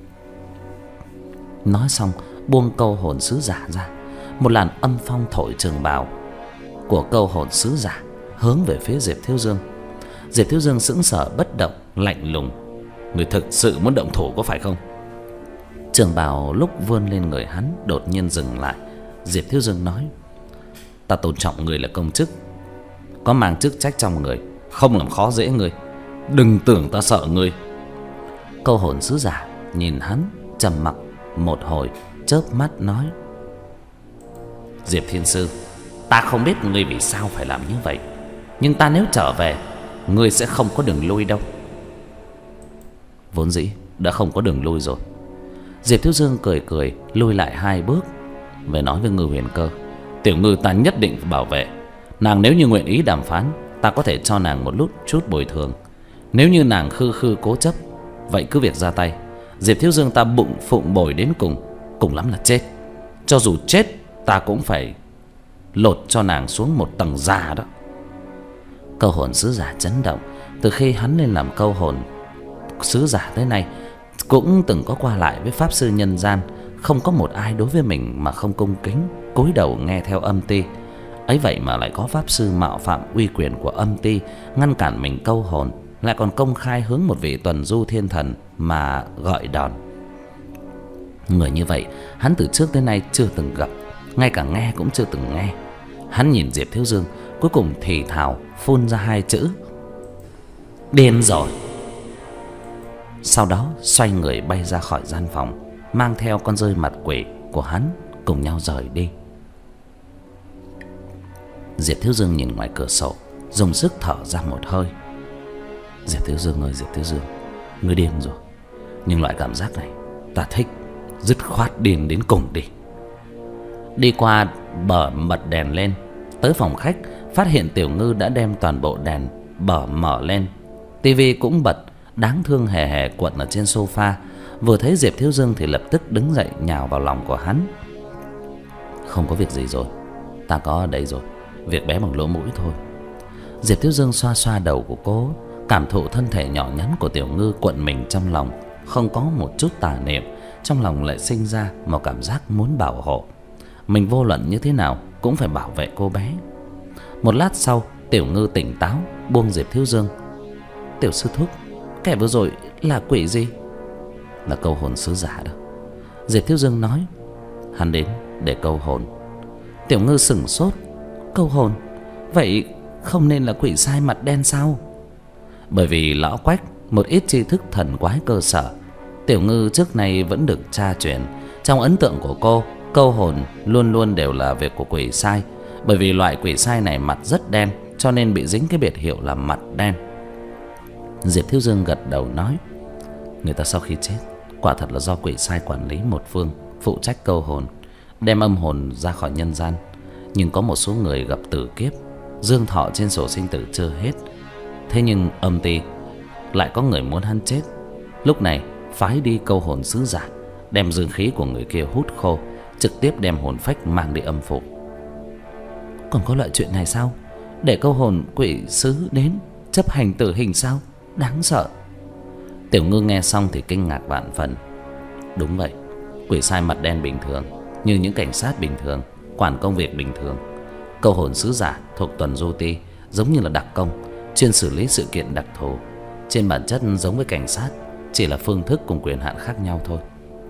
Nói xong buông câu hồn sứ giả ra, một làn âm phong thổi trường bào của câu hồn sứ giả hướng về phía Diệp Thiếu Dương. Diệp Thiếu Dương sững sờ bất động, lạnh lùng. Người thực sự muốn động thủ có phải không? Trường bào lúc vươn lên người hắn đột nhiên dừng lại. Diệp Thiếu Dương nói. Ta tôn trọng người là công chức, có mang chức trách trong người, không làm khó dễ người. Đừng tưởng ta sợ ngươi. Câu hồn sứ giả nhìn hắn trầm mặc một hồi, chớp mắt nói. Diệp Thiên Sư, ta không biết ngươi vì sao phải làm như vậy, nhưng ta nếu trở về, ngươi sẽ không có đường lui đâu. Vốn dĩ đã không có đường lui rồi. Diệp Thiếu Dương cười cười lui lại hai bước, về nói với Ngư Huyền Cơ. Tiểu Ngư ta nhất định phải bảo vệ nàng, nếu như nguyện ý đàm phán, ta có thể cho nàng một lúc chút bồi thường. Nếu như nàng khư khư cố chấp, vậy cứ việc ra tay. Diệp Thiếu Dương ta bụng phụng bồi đến cùng, cùng lắm là chết. Cho dù chết ta cũng phải lột cho nàng xuống một tầng da đó. Câu hồn sứ giả chấn động. Từ khi hắn lên làm câu hồn sứ giả tới nay, cũng từng có qua lại với pháp sư nhân gian, không có một ai đối với mình mà không cung kính cúi đầu nghe theo âm ty. Ấy vậy mà lại có pháp sư mạo phạm uy quyền của âm ty, ngăn cản mình câu hồn, lại còn công khai hướng một vị tuần du thiên thần mà gọi đòn. Người như vậy hắn từ trước tới nay chưa từng gặp, ngay cả nghe cũng chưa từng nghe. Hắn nhìn Diệp Thiếu Dương, cuối cùng thì thào phun ra hai chữ: điên rồi. Sau đó xoay người bay ra khỏi gian phòng, mang theo con rơi mặt quỷ của hắn cùng nhau rời đi. Diệp Thiếu Dương nhìn ngoài cửa sổ, dùng sức thở ra một hơi. Diệp Thiếu Dương ơi Diệp Thiếu Dương, ngươi điên rồi. Nhưng loại cảm giác này ta thích, dứt khoát điên đến cùng đi. Đi qua bờ bật đèn lên, tới phòng khách, phát hiện Tiểu Ngư đã đem toàn bộ đèn bờ mở lên. Tivi cũng bật, đáng thương hề hề cuộn ở trên sofa. Vừa thấy Diệp Thiếu Dương thì lập tức đứng dậy nhào vào lòng của hắn. Không có việc gì rồi, ta có ở đây rồi, việc bé bằng lỗ mũi thôi. Diệp Thiếu Dương xoa xoa đầu của cô, cảm thụ thân thể nhỏ nhắn của Tiểu Ngư cuộn mình trong lòng, không có một chút tà niệm. Trong lòng lại sinh ra một cảm giác muốn bảo hộ. Mình vô luận như thế nào cũng phải bảo vệ cô bé. Một lát sau, Tiểu Ngư tỉnh táo buông Diệp Thiếu Dương. Tiểu sư thúc, kẻ vừa rồi là quỷ gì? Là câu hồn sứ giả đó, Diệp Thiếu Dương nói. Hắn đến để câu hồn. Tiểu Ngư sửng sốt. Câu hồn? Vậy không nên là quỷ sai mặt đen sao? Bởi vì lão Quách một ít tri thức thần quái cơ sở, Tiểu Ngư trước nay vẫn được tra truyền. Trong ấn tượng của cô, câu hồn luôn luôn đều là việc của quỷ sai. Bởi vì loại quỷ sai này mặt rất đen, cho nên bị dính cái biệt hiệu là mặt đen. Diệp Thiếu Dương gật đầu nói: người ta sau khi chết, quả thật là do quỷ sai quản lý một phương, phụ trách câu hồn, đem âm hồn ra khỏi nhân gian. Nhưng có một số người gặp tử kiếp, dương thọ trên sổ sinh tử chưa hết. Thế nhưng âm ty lại có người muốn hắn chết. Lúc này phái đi câu hồn sứ giả, đem dương khí của người kia hút khô, trực tiếp đem hồn phách mang đi âm phủ. Còn có loại chuyện này sao? Để câu hồn quỷ sứ đến chấp hành tử hình sao? Đáng sợ. Tiểu Ngư nghe xong thì kinh ngạc vạn phần. Đúng vậy, quỷ sai mặt đen bình thường, như những cảnh sát bình thường, quản công việc bình thường. Câu hồn sứ giả thuộc tuần du ti, giống như là đặc công, chuyên xử lý sự kiện đặc thù. Trên bản chất giống với cảnh sát, chỉ là phương thức cùng quyền hạn khác nhau thôi.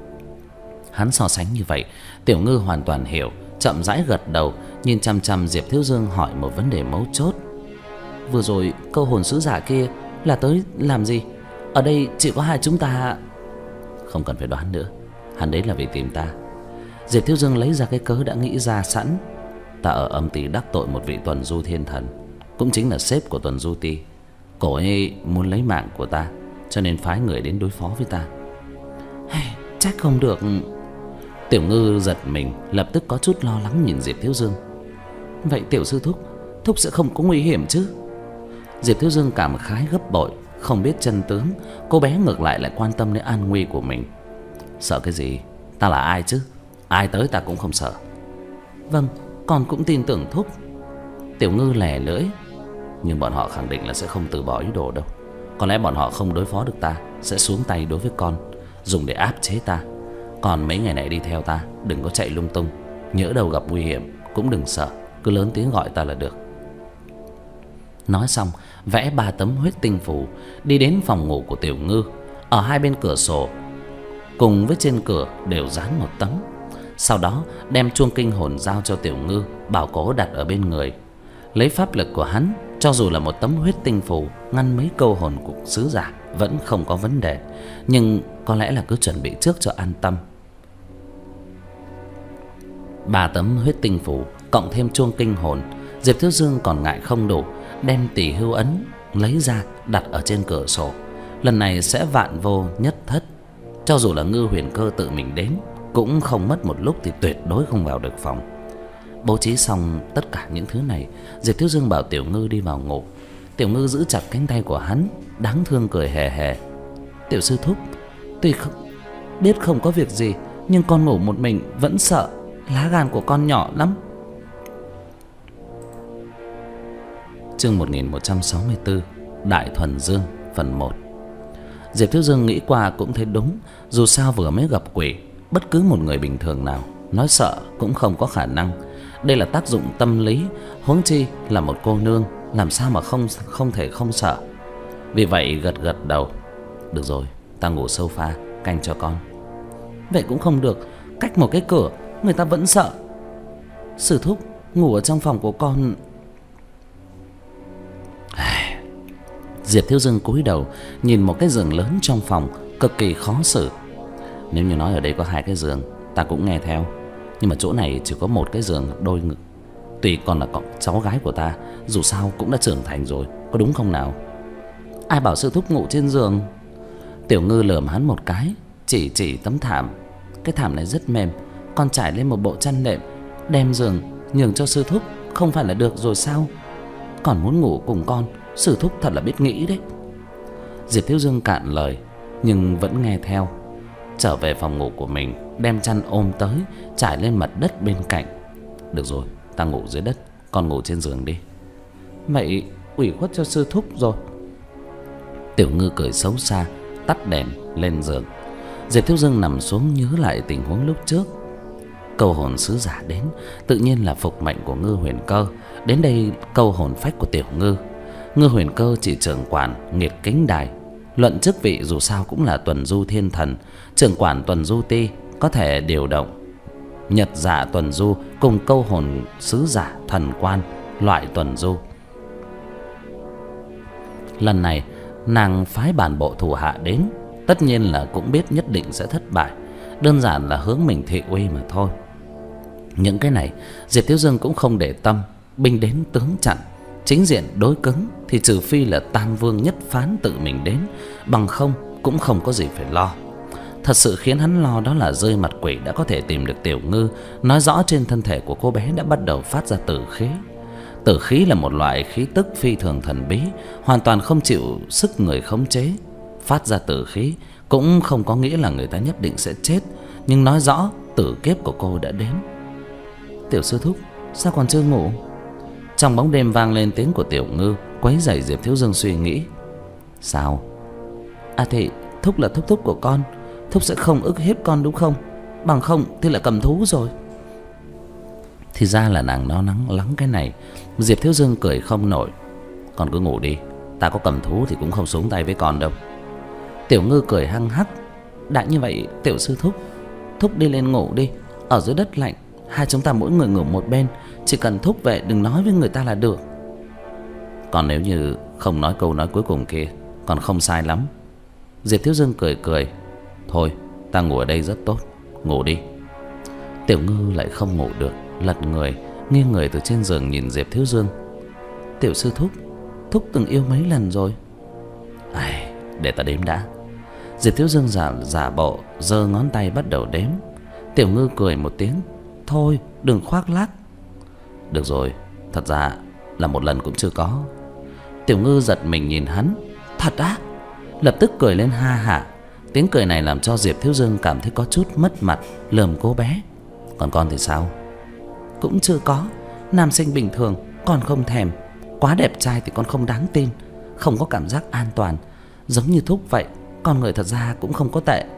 Hắn so sánh như vậy, Tiểu Ngư hoàn toàn hiểu, chậm rãi gật đầu, nhìn chăm chăm Diệp Thiếu Dương hỏi một vấn đề mấu chốt. Vừa rồi câu hồn sứ giả kia là tới làm gì? Ở đây chỉ có hai chúng ta. Không cần phải đoán nữa, hắn đấy là vì tìm ta. Diệp Thiếu Dương lấy ra cái cớ đã nghĩ ra sẵn. Ta ở âm ty đắc tội một vị tuần du thiên thần, cũng chính là sếp của tuần du ti. Cổ ấy muốn lấy mạng của ta, cho nên phái người đến đối phó với ta. Hey, chắc không được. Tiểu Ngư giật mình, lập tức có chút lo lắng nhìn Diệp Thiếu Dương. Vậy tiểu sư thúc, thúc sẽ không có nguy hiểm chứ? Diệp Thiếu Dương cảm khái gấp bội, không biết chân tướng. Cô bé ngược lại lại quan tâm đến an nguy của mình. Sợ cái gì? Ta là ai chứ? Ai tới ta cũng không sợ. Vâng, con cũng tin tưởng thúc. Tiểu Ngư lè lưỡi. Nhưng bọn họ khẳng định là sẽ không từ bỏ ý đồ đâu. Có lẽ bọn họ không đối phó được ta, sẽ xuống tay đối với con, dùng để áp chế ta. Còn mấy ngày này đi theo ta, đừng có chạy lung tung. Nhỡ đâu gặp nguy hiểm cũng đừng sợ, cứ lớn tiếng gọi ta là được. Nói xong, vẽ ba tấm huyết tinh phù, đi đến phòng ngủ của Tiểu Ngư. Ở hai bên cửa sổ cùng với trên cửa đều dán một tấm. Sau đó đem chuông kinh hồn giao cho Tiểu Ngư, bảo cố đặt ở bên người. Lấy pháp lực của hắn, cho dù là một tấm huyết tinh phù ngăn mấy câu hồn của sứ giả vẫn không có vấn đề. Nhưng có lẽ là cứ chuẩn bị trước cho an tâm. Ba tấm huyết tinh phù cộng thêm chuông kinh hồn, Diệp Thiếu Dương còn ngại không đủ, đem tỷ hưu ấn lấy ra đặt ở trên cửa sổ. Lần này sẽ vạn vô nhất thất. Cho dù là Ngư Huyền Cơ tự mình đến, cũng không mất một lúc thì tuyệt đối không vào được phòng. Bố trí xong tất cả những thứ này, Diệp Thiếu Dương bảo Tiểu Ngư đi vào ngủ. Tiểu Ngư giữ chặt cánh tay của hắn, đáng thương cười hề hề. Tiểu sư thúc, tuy không, Biết không có việc gì, nhưng con ngủ một mình vẫn sợ. Lá gan của con nhỏ lắm. Chương một nghìn một trăm sáu mươi tư, Đại Thuần Dương phần một. Diệp Thiếu Dương nghĩ qua cũng thấy đúng. Dù sao vừa mới gặp quỷ, bất cứ một người bình thường nào nói sợ cũng không có khả năng. Đây là tác dụng tâm lý, huống chi là một cô nương, làm sao mà không không thể không sợ. Vì vậy gật gật đầu. Được rồi, ta ngủ sofa canh cho con. Vậy cũng không được, cách một cái cửa người ta vẫn sợ. Sư thúc, ngủ ở trong phòng của con. Diệp Thiếu Dương cúi đầu nhìn một cái giường lớn trong phòng, cực kỳ khó xử. Nếu như nói ở đây có hai cái giường, ta cũng nghe theo. Nhưng mà chỗ này chỉ có một cái giường đôi ngực. Tuy con là con cháu gái của ta, dù sao cũng đã trưởng thành rồi, có đúng không nào? Ai bảo sư thúc ngủ trên giường? Tiểu Ngư lườm hắn một cái, chỉ chỉ tấm thảm. Cái thảm này rất mềm, con trải lên một bộ chăn nệm, đem giường nhường cho sư thúc, không phải là được rồi sao? Còn muốn ngủ cùng con, sư thúc thật là biết nghĩ đấy. Diệp Thiếu Dương cạn lời, nhưng vẫn nghe theo. Trở về phòng ngủ của mình, đem chăn ôm tới, trải lên mặt đất bên cạnh. Được rồi, ta ngủ dưới đất, con ngủ trên giường đi. Vậy ủy khuất cho sư thúc rồi. Tiểu Ngư cười xấu xa, tắt đèn lên giường. Diệp Thiếu Dương nằm xuống nhớ lại tình huống lúc trước. Câu hồn sứ giả đến, tự nhiên là phục mệnh của Ngư Huyền Cơ. Đến đây câu hồn phách của Tiểu Ngư. Ngư Huyền Cơ chỉ trưởng quản Nghiệt Kính Đài, luận chức vị dù sao cũng là tuần du thiên thần. Trưởng quản tuần du ti có thể điều động nhật dạ tuần du cùng câu hồn sứ giả thần quan loại tuần du. Lần này nàng phái bản bộ thủ hạ đến, tất nhiên là cũng biết nhất định sẽ thất bại, đơn giản là hướng mình thị uy mà thôi. Những cái này Diệp Thiếu Dương cũng không để tâm. Binh đến tướng chặn, chính diện đối cứng thì trừ phi là Tam Vương Nhất Phán tự mình đến, bằng không cũng không có gì phải lo. Thật sự khiến hắn lo đó là rơi mặt quỷ đã có thể tìm được Tiểu Ngư, nói rõ trên thân thể của cô bé đã bắt đầu phát ra tử khí. Tử khí là một loại khí tức phi thường thần bí, hoàn toàn không chịu sức người khống chế. Phát ra tử khí cũng không có nghĩa là người ta nhất định sẽ chết, nhưng nói rõ tử kiếp của cô đã đến. Tiểu sư thúc, sao còn chưa ngủ? Trong bóng đêm vang lên tiếng của Tiểu Ngư, quấy rầy Diệp Thiếu Dương suy nghĩ. Sao? À thì thúc là thúc thúc của con, thúc sẽ không ức hiếp con đúng không? Bằng không thì là cầm thú rồi. Thì ra là nàng lo lắng lắng cái này. Diệp Thiếu Dương cười không nổi. Con cứ ngủ đi, ta có cầm thú thì cũng không xuống tay với con đâu. Tiểu Ngư cười hăng hắc. Đã như vậy Tiểu sư thúc, thúc đi lên ngủ đi. Ở dưới đất lạnh, hai chúng ta mỗi người ngủ một bên, chỉ cần thúc về đừng nói với người ta là được. Còn nếu như không nói câu nói cuối cùng kia, còn không sai lắm. Diệp Thiếu Dương cười cười. Thôi, ta ngủ ở đây rất tốt, ngủ đi. Tiểu Ngư lại không ngủ được, lật người, nghiêng người từ trên giường nhìn Diệp Thiếu Dương. Tiểu sư thúc, thúc từng yêu mấy lần rồi? Ai, để ta đếm đã. Diệp Thiếu Dương giả, giả bộ giơ ngón tay bắt đầu đếm. Tiểu Ngư cười một tiếng. Thôi, đừng khoác lác. Được rồi, thật ra là một lần cũng chưa có. Tiểu Ngư giật mình nhìn hắn. Thật á? Lập tức cười lên ha hả. Tiếng cười này làm cho Diệp Thiếu Dương cảm thấy có chút mất mặt, lườm cô bé. Còn con thì sao? Cũng chưa có. Nam sinh bình thường con không thèm, quá đẹp trai thì con không đáng tin, không có cảm giác an toàn. Giống như thúc vậy, con người thật ra cũng không có tệ.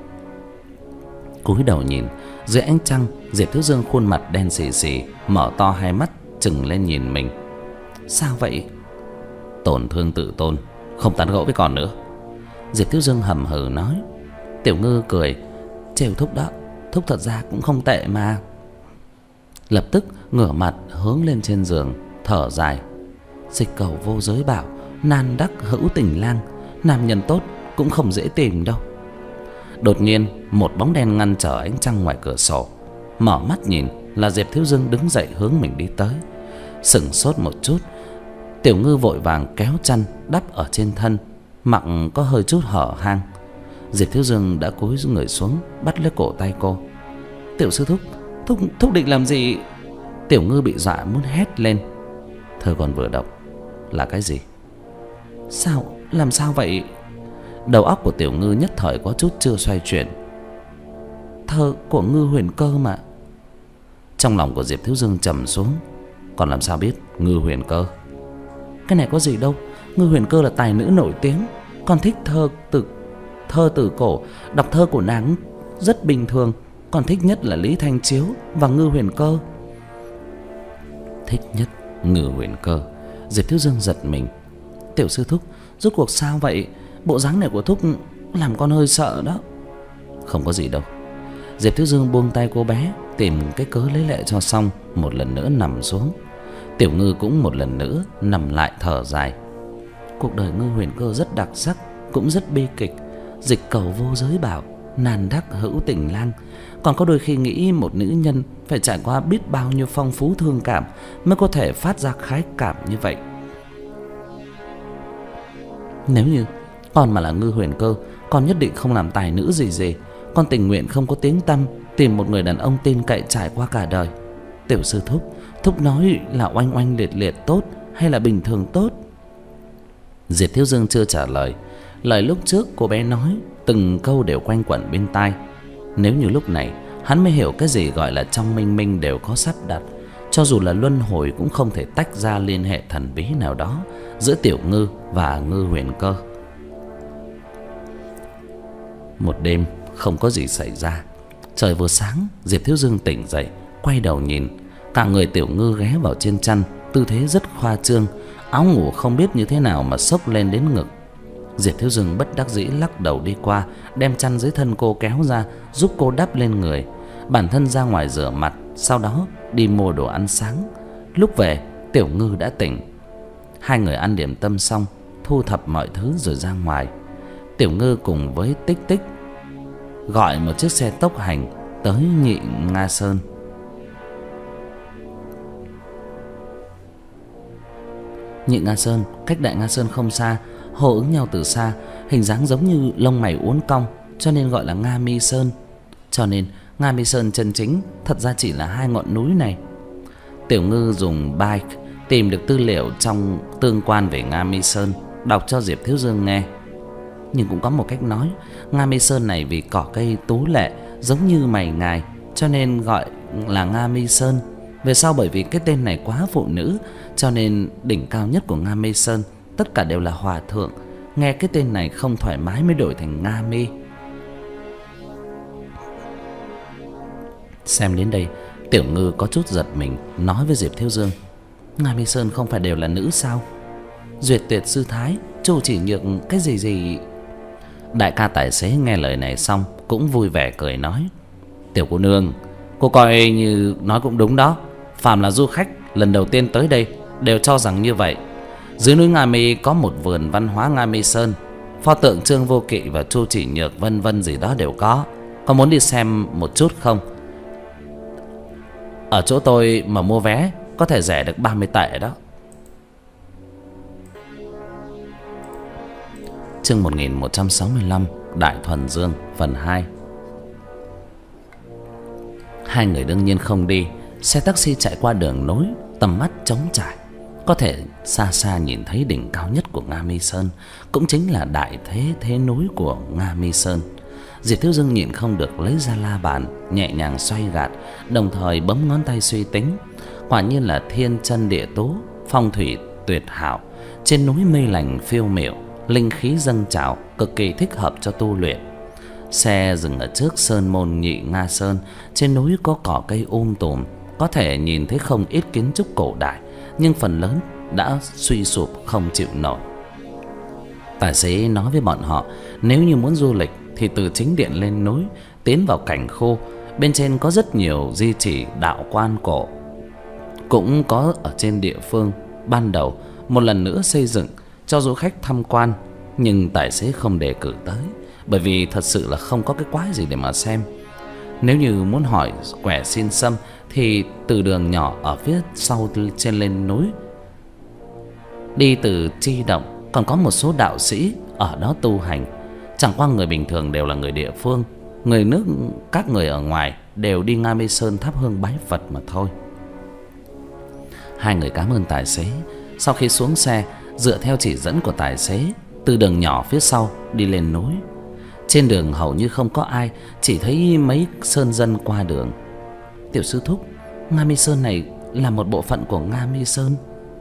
Cúi đầu nhìn, dưới ánh trăng, Diệp Thiếu Dương khuôn mặt đen xì xì, mở to hai mắt trừng lên nhìn mình. Sao vậy? Tổn thương tự tôn, không tán gẫu với con nữa. Diệp Thiếu Dương hầm hừ nói. Tiểu Ngư cười. Trêu thúc đó, thúc thật ra cũng không tệ mà. Lập tức ngửa mặt hướng lên trên giường, thở dài. Dịch cầu vô giới bảo, nan đắc hữu tình lang, nam nhân tốt cũng không dễ tìm đâu. Đột nhiên một bóng đen ngăn trở ánh trăng ngoài cửa sổ. Mở mắt nhìn là Diệp Thiếu Dương đứng dậy hướng mình đi tới. Sững sốt một chút, Tiểu Ngư vội vàng kéo chăn đắp ở trên thân, mặc có hơi chút hở hang. Diệp Thiếu Dương đã cúi người xuống, bắt lấy cổ tay cô. Tiểu sư thúc, thúc thúc định làm gì? Tiểu Ngư bị dọa muốn hét lên. Thơ còn vừa đọc là cái gì? Sao? Làm sao vậy? Đầu óc của Tiểu Ngư nhất thời có chút chưa xoay chuyển. thơ của Ngư Huyền Cơ mà. Trong lòng của Diệp Thiếu Dương trầm xuống. Còn làm sao biết Ngư Huyền Cơ? Cái này có gì đâu. Ngư Huyền Cơ là tài nữ nổi tiếng. Con thích thơ từ thơ từ cổ. Đọc thơ của nàng rất bình thường. Con thích nhất là Lý Thanh Chiếu và Ngư Huyền Cơ. Thích nhất Ngư Huyền Cơ? Diệp Thiếu Dương giật mình. Tiểu sư thúc, rốt cuộc sao vậy? Bộ dáng này của thúc làm con hơi sợ đó. Không có gì đâu. Diệp Thiếu Dương buông tay cô bé, tìm cái cớ lấy lệ cho xong, một lần nữa nằm xuống. Tiểu Ngư cũng một lần nữa nằm lại thở dài. Cuộc đời Ngư Huyền Cơ rất đặc sắc, cũng rất bi kịch. Dịch cầu vô giới bảo, nan đắc hữu tình lang. Còn có đôi khi nghĩ một nữ nhân phải trải qua biết bao nhiêu phong phú thương cảm mới có thể phát ra khái cảm như vậy. Nếu như con mà là Ngư Huyền Cơ, con nhất định không làm tài nữ gì gì. Con tình nguyện không có tiếng tăm, tìm một người đàn ông tin cậy trải qua cả đời. Tiểu sư thúc, thúc nói là oanh oanh liệt liệt tốt hay là bình thường tốt? Diệp Thiếu Dương chưa trả lời. Lời lúc trước cô bé nói từng câu đều quanh quẩn bên tai. Nếu như lúc này hắn mới hiểu cái gì gọi là trong minh minh đều có sắp đặt. Cho dù là luân hồi cũng không thể tách ra liên hệ thần bí nào đó giữa Tiểu Ngư và Ngư Huyền Cơ. Một đêm không có gì xảy ra. Trời vừa sáng, Diệp Thiếu Dương tỉnh dậy, quay đầu nhìn. Cả người Tiểu Ngư ghé vào trên chăn, tư thế rất khoa trương. Áo ngủ không biết như thế nào mà xốc lên đến ngực. Diệp Thiếu Dương bất đắc dĩ lắc đầu đi qua, đem chăn dưới thân cô kéo ra, giúp cô đắp lên người. Bản thân ra ngoài rửa mặt, sau đó đi mua đồ ăn sáng. Lúc về, Tiểu Ngư đã tỉnh. Hai người ăn điểm tâm xong, thu thập mọi thứ rồi ra ngoài. Tiểu Ngư cùng với Tích Tích gọi một chiếc xe tốc hành tới Nhị Nga Sơn. Nhị Nga Sơn cách Đại Nga Sơn không xa, hô ứng nhau từ xa, hình dáng giống như lông mày uốn cong, cho nên gọi là Nga Mi Sơn. Cho nên Nga Mi Sơn chân chính thật ra chỉ là hai ngọn núi này. Tiểu Ngư dùng bike tìm được tư liệu trong tương quan về Nga Mi Sơn, đọc cho Diệp Thiếu Dương nghe. Nhưng cũng có một cách nói, Nga Mi Sơn này vì cỏ cây tú lệ giống như mày ngài, cho nên gọi là Nga Mi Sơn. Về sau bởi vì cái tên này quá phụ nữ, cho nên đỉnh cao nhất của Nga Mi Sơn tất cả đều là hòa thượng. Nghe cái tên này không thoải mái mới đổi thành Nga Mi. Xem đến đây, Tiểu Ngư có chút giật mình, nói với Diệp Thiếu Dương: Nga Mi Sơn không phải đều là nữ sao? Duyệt Tuyệt Sư Thái, Chu Chỉ Nhược cái gì gì. Đại ca tài xế nghe lời này xong cũng vui vẻ cười nói: Tiểu cô nương, cô coi như nói cũng đúng đó. Phàm là du khách lần đầu tiên tới đây đều cho rằng như vậy. Dưới núi Nga Mi có một vườn văn hóa Nga Mi Sơn, pho tượng Trương Vô Kỵ và Chu Chỉ Nhược vân vân gì đó đều có. Có muốn đi xem một chút không? Ở chỗ tôi mà mua vé có thể rẻ được ba mươi tệ đó. Chương một nghìn một trăm sáu mươi lăm, Đại Thuần Dương phần hai. Hai người đương nhiên không đi. Xe taxi chạy qua đường nối, tầm mắt trống trải, có thể xa xa nhìn thấy đỉnh cao nhất của Nga Mi Sơn, cũng chính là đại thế thế núi của Nga Mi Sơn. Diệp Thiếu Dương nhịn không được lấy ra la bàn, nhẹ nhàng xoay gạt, đồng thời bấm ngón tay suy tính. Quả nhiên là thiên chân địa tú, phong thủy tuyệt hảo, trên núi mây lành phiêu miểu, linh khí dâng trào, cực kỳ thích hợp cho tu luyện. Xe dừng ở trước sơn môn Nhị Nga Sơn. Trên núi có cỏ cây um tùm, có thể nhìn thấy không ít kiến trúc cổ đại, nhưng phần lớn đã suy sụp không chịu nổi. Tài xế nói với bọn họ, nếu như muốn du lịch thì từ chính điện lên núi, tiến vào cảnh khu. Bên trên có rất nhiều di chỉ đạo quan cổ, cũng có ở trên địa phương ban đầu một lần nữa xây dựng cho du khách tham quan. Nhưng tài xế không đề cử tới, bởi vì thật sự là không có cái quái gì để mà xem. Nếu như muốn hỏi quẻ xin sâm thì từ đường nhỏ ở phía sau trên lên núi, đi từ Chi Động, còn có một số đạo sĩ ở đó tu hành. Chẳng qua người bình thường đều là người địa phương, người nước các người ở ngoài đều đi Nga Mi Sơn thắp hương bái Phật mà thôi. Hai người cảm ơn tài xế. Sau khi xuống xe, dựa theo chỉ dẫn của tài xế, từ đường nhỏ phía sau đi lên núi. Trên đường hầu như không có ai, chỉ thấy mấy sơn dân qua đường. Tiểu sư thúc, Nga Mi Sơn này là một bộ phận của Nga Mi Sơn.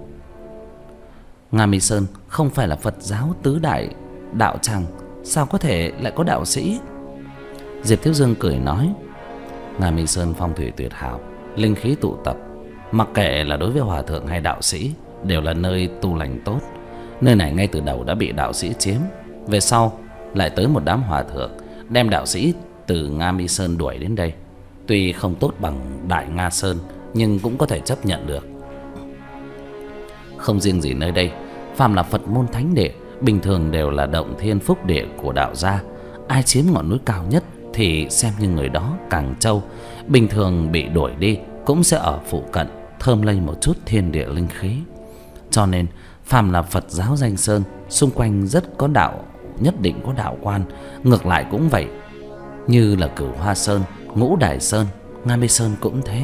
Nga Mi Sơn không phải là Phật giáo tứ đại đạo tràng, sao có thể lại có đạo sĩ? Diệp Thiếu Dương cười nói, Nga Mi Sơn phong thủy tuyệt hảo, linh khí tụ tập, mặc kệ là đối với hòa thượng hay đạo sĩ đều là nơi tu lành tốt. Nơi này ngay từ đầu đã bị đạo sĩ chiếm, về sau lại tới một đám hòa thượng đem đạo sĩ từ Nga Mi Sơn đuổi đến đây. Tuy không tốt bằng Đại Nga Sơn nhưng cũng có thể chấp nhận được. Không riêng gì nơi đây, phàm là Phật môn thánh địa bình thường đều là động thiên phúc địa của đạo gia. Ai chiếm ngọn núi cao nhất thì xem như người đó càng trâu. Bình thường bị đuổi đi cũng sẽ ở phụ cận thơm lây một chút thiên địa linh khí. Cho nên phàm là Phật giáo danh sơn, xung quanh rất có đạo, nhất định có đạo quan. Ngược lại cũng vậy, như là Cửu Hoa Sơn, Ngũ Đài Sơn, Nga Mi Sơn cũng thế.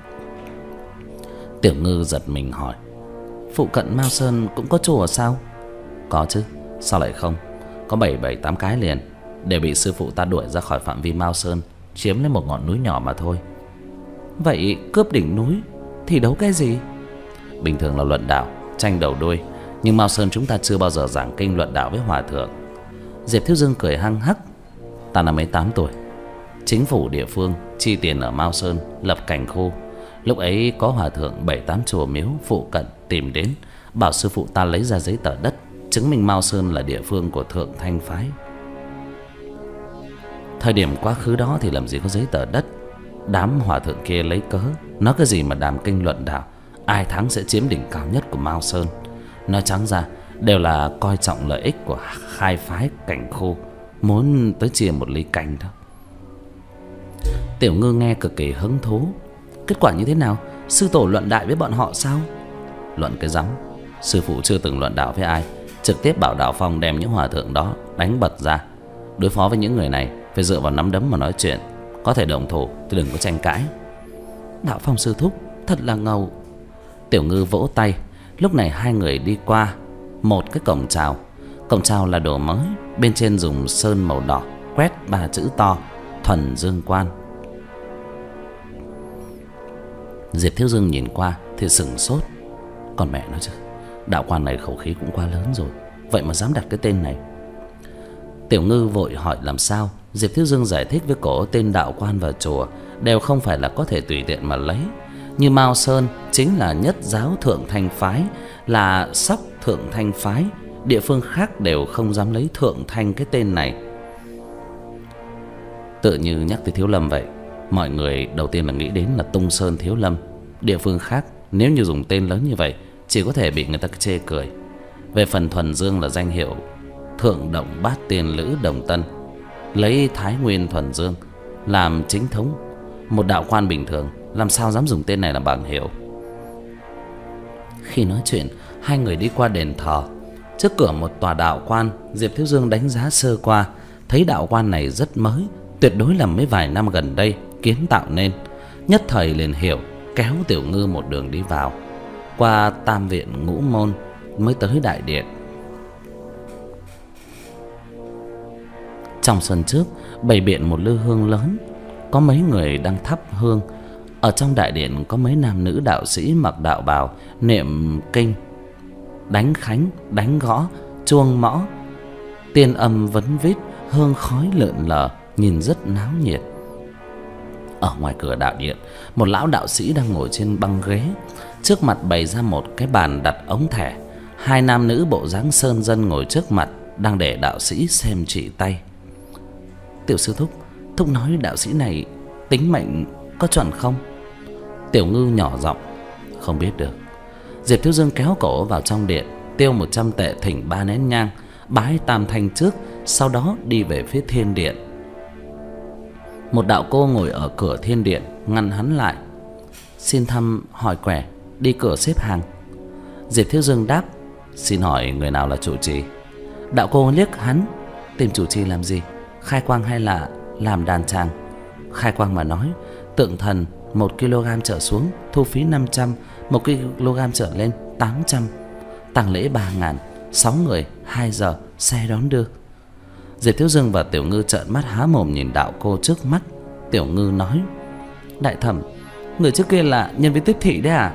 Tiểu Ngư giật mình hỏi, phụ cận Mao Sơn cũng có chùa sao? Có chứ, sao lại không? Có bảy bảy tám cái liền, đều bị sư phụ ta đuổi ra khỏi phạm vi Mao Sơn, chiếm lấy một ngọn núi nhỏ mà thôi. Vậy cướp đỉnh núi thì đấu cái gì? Bình thường là luận đạo, tranh đầu đuôi, nhưng Mao Sơn chúng ta chưa bao giờ giảng kinh luận đạo với hòa thượng. Diệp Thiếu Dương cười hăng hắc, ta năm ấy tám tuổi, chính phủ địa phương chi tiền ở Mao Sơn lập cảnh khu. Lúc ấy có hòa thượng bảy tám chùa miếu phụ cận tìm đến, bảo sư phụ ta lấy ra giấy tờ đất chứng minh Mao Sơn là địa phương của Thượng Thanh phái. Thời điểm quá khứ đó thì làm gì có giấy tờ đất. Đám hòa thượng kia lấy cớ nói cái gì mà đàm kinh luận đạo, ai thắng sẽ chiếm đỉnh cao nhất của Mao Sơn. Nói trắng ra đều là coi trọng lợi ích của hai phái cảnh khu, muốn tới chia một ly canh thôi. Tiểu Ngư nghe cực kỳ hứng thú. Kết quả như thế nào? Sư tổ luận đại với bọn họ sao? Luận cái rắm, sư phụ chưa từng luận đạo với ai, trực tiếp bảo Đạo Phong đem những hòa thượng đó đánh bật ra. Đối phó với những người này phải dựa vào nắm đấm mà nói chuyện, có thể động thủ thì đừng có tranh cãi. Đạo Phong sư thúc thật là ngầu. Tiểu Ngư vỗ tay. Lúc này hai người đi qua một cái cổng chào. Cổng chào là đồ mới, bên trên dùng sơn màu đỏ quét ba chữ to Thuần Dương Quan. Diệp Thiếu Dương nhìn qua thì sửng sốt. Còn mẹ nó chứ, đạo quan này khẩu khí cũng quá lớn rồi, vậy mà dám đặt cái tên này. Tiểu Ngư vội hỏi làm sao. Diệp Thiếu Dương giải thích với cổ tên đạo quan và chùa đều không phải là có thể tùy tiện mà lấy. Như Mao Sơn chính là nhất giáo Thượng Thanh phái, là Sóc Thượng Thanh phái, địa phương khác đều không dám lấy Thượng Thanh cái tên này. Tự như nhắc tới Thiếu Lâm vậy, mọi người đầu tiên là nghĩ đến là Tung Sơn Thiếu Lâm. Địa phương khác nếu như dùng tên lớn như vậy chỉ có thể bị người ta chê cười. Về phần Thuần Dương là danh hiệu Thượng Động Bát Tiên Lữ Đồng Tân, lấy Thái Nguyên Thuần Dương làm chính thống. Một đạo quan bình thường làm sao dám dùng tên này làm bảng hiệu. Khi nói chuyện, hai người đi qua đền thờ. Trước cửa một tòa đạo quan, Diệp Thiếu Dương đánh giá sơ qua, thấy đạo quan này rất mới, tuyệt đối là mấy vài năm gần đây kiến tạo nên. Nhất thời liền hiểu, kéo Tiểu Ngư một đường đi vào, qua tam viện ngũ môn mới tới đại điện. Trong sân trước bày biện một lư hương lớn, có mấy người đang thắp hương. Ở trong đại điện có mấy nam nữ đạo sĩ mặc đạo bào niệm kinh, đánh khánh, đánh gõ, chuông mõ, tiên âm vấn vít, hương khói lượn lờ, nhìn rất náo nhiệt. Ở ngoài cửa đạo điện, một lão đạo sĩ đang ngồi trên băng ghế, trước mặt bày ra một cái bàn đặt ống thẻ. Hai nam nữ bộ dáng sơn dân ngồi trước mặt, đang để đạo sĩ xem chỉ tay. Tiểu sư thúc, thúc nói đạo sĩ này tính mệnh có chuẩn không? Tiểu Ngư nhỏ giọng, không biết được. Diệp Thiếu Dương kéo cổ vào trong điện, tiêu một trăm tệ thỉnh ba nén nhang, bái tam thanh trước, sau đó đi về phía thiên điện. Một đạo cô ngồi ở cửa thiên điện ngăn hắn lại. Xin thăm hỏi quẻ, đi cửa xếp hàng. Diệp Thiếu Dương đáp, xin hỏi người nào là trụ trì? Đạo cô liếc hắn, tìm trụ trì làm gì, khai quang hay là làm đàn tràng? Khai quang mà nói, tượng thần một ki lô gam trở xuống thu phí năm trăm, một ki lô gam trở lên tám trăm, tang lễ ba ngàn, sáu người hai giờ xe đón đưa. Diệp Thiếu Dương và Tiểu Ngư trợn mắt há mồm nhìn đạo cô trước mắt. Tiểu Ngư nói: Đại thẩm, người trước kia là nhân viên tiếp thị đấy à?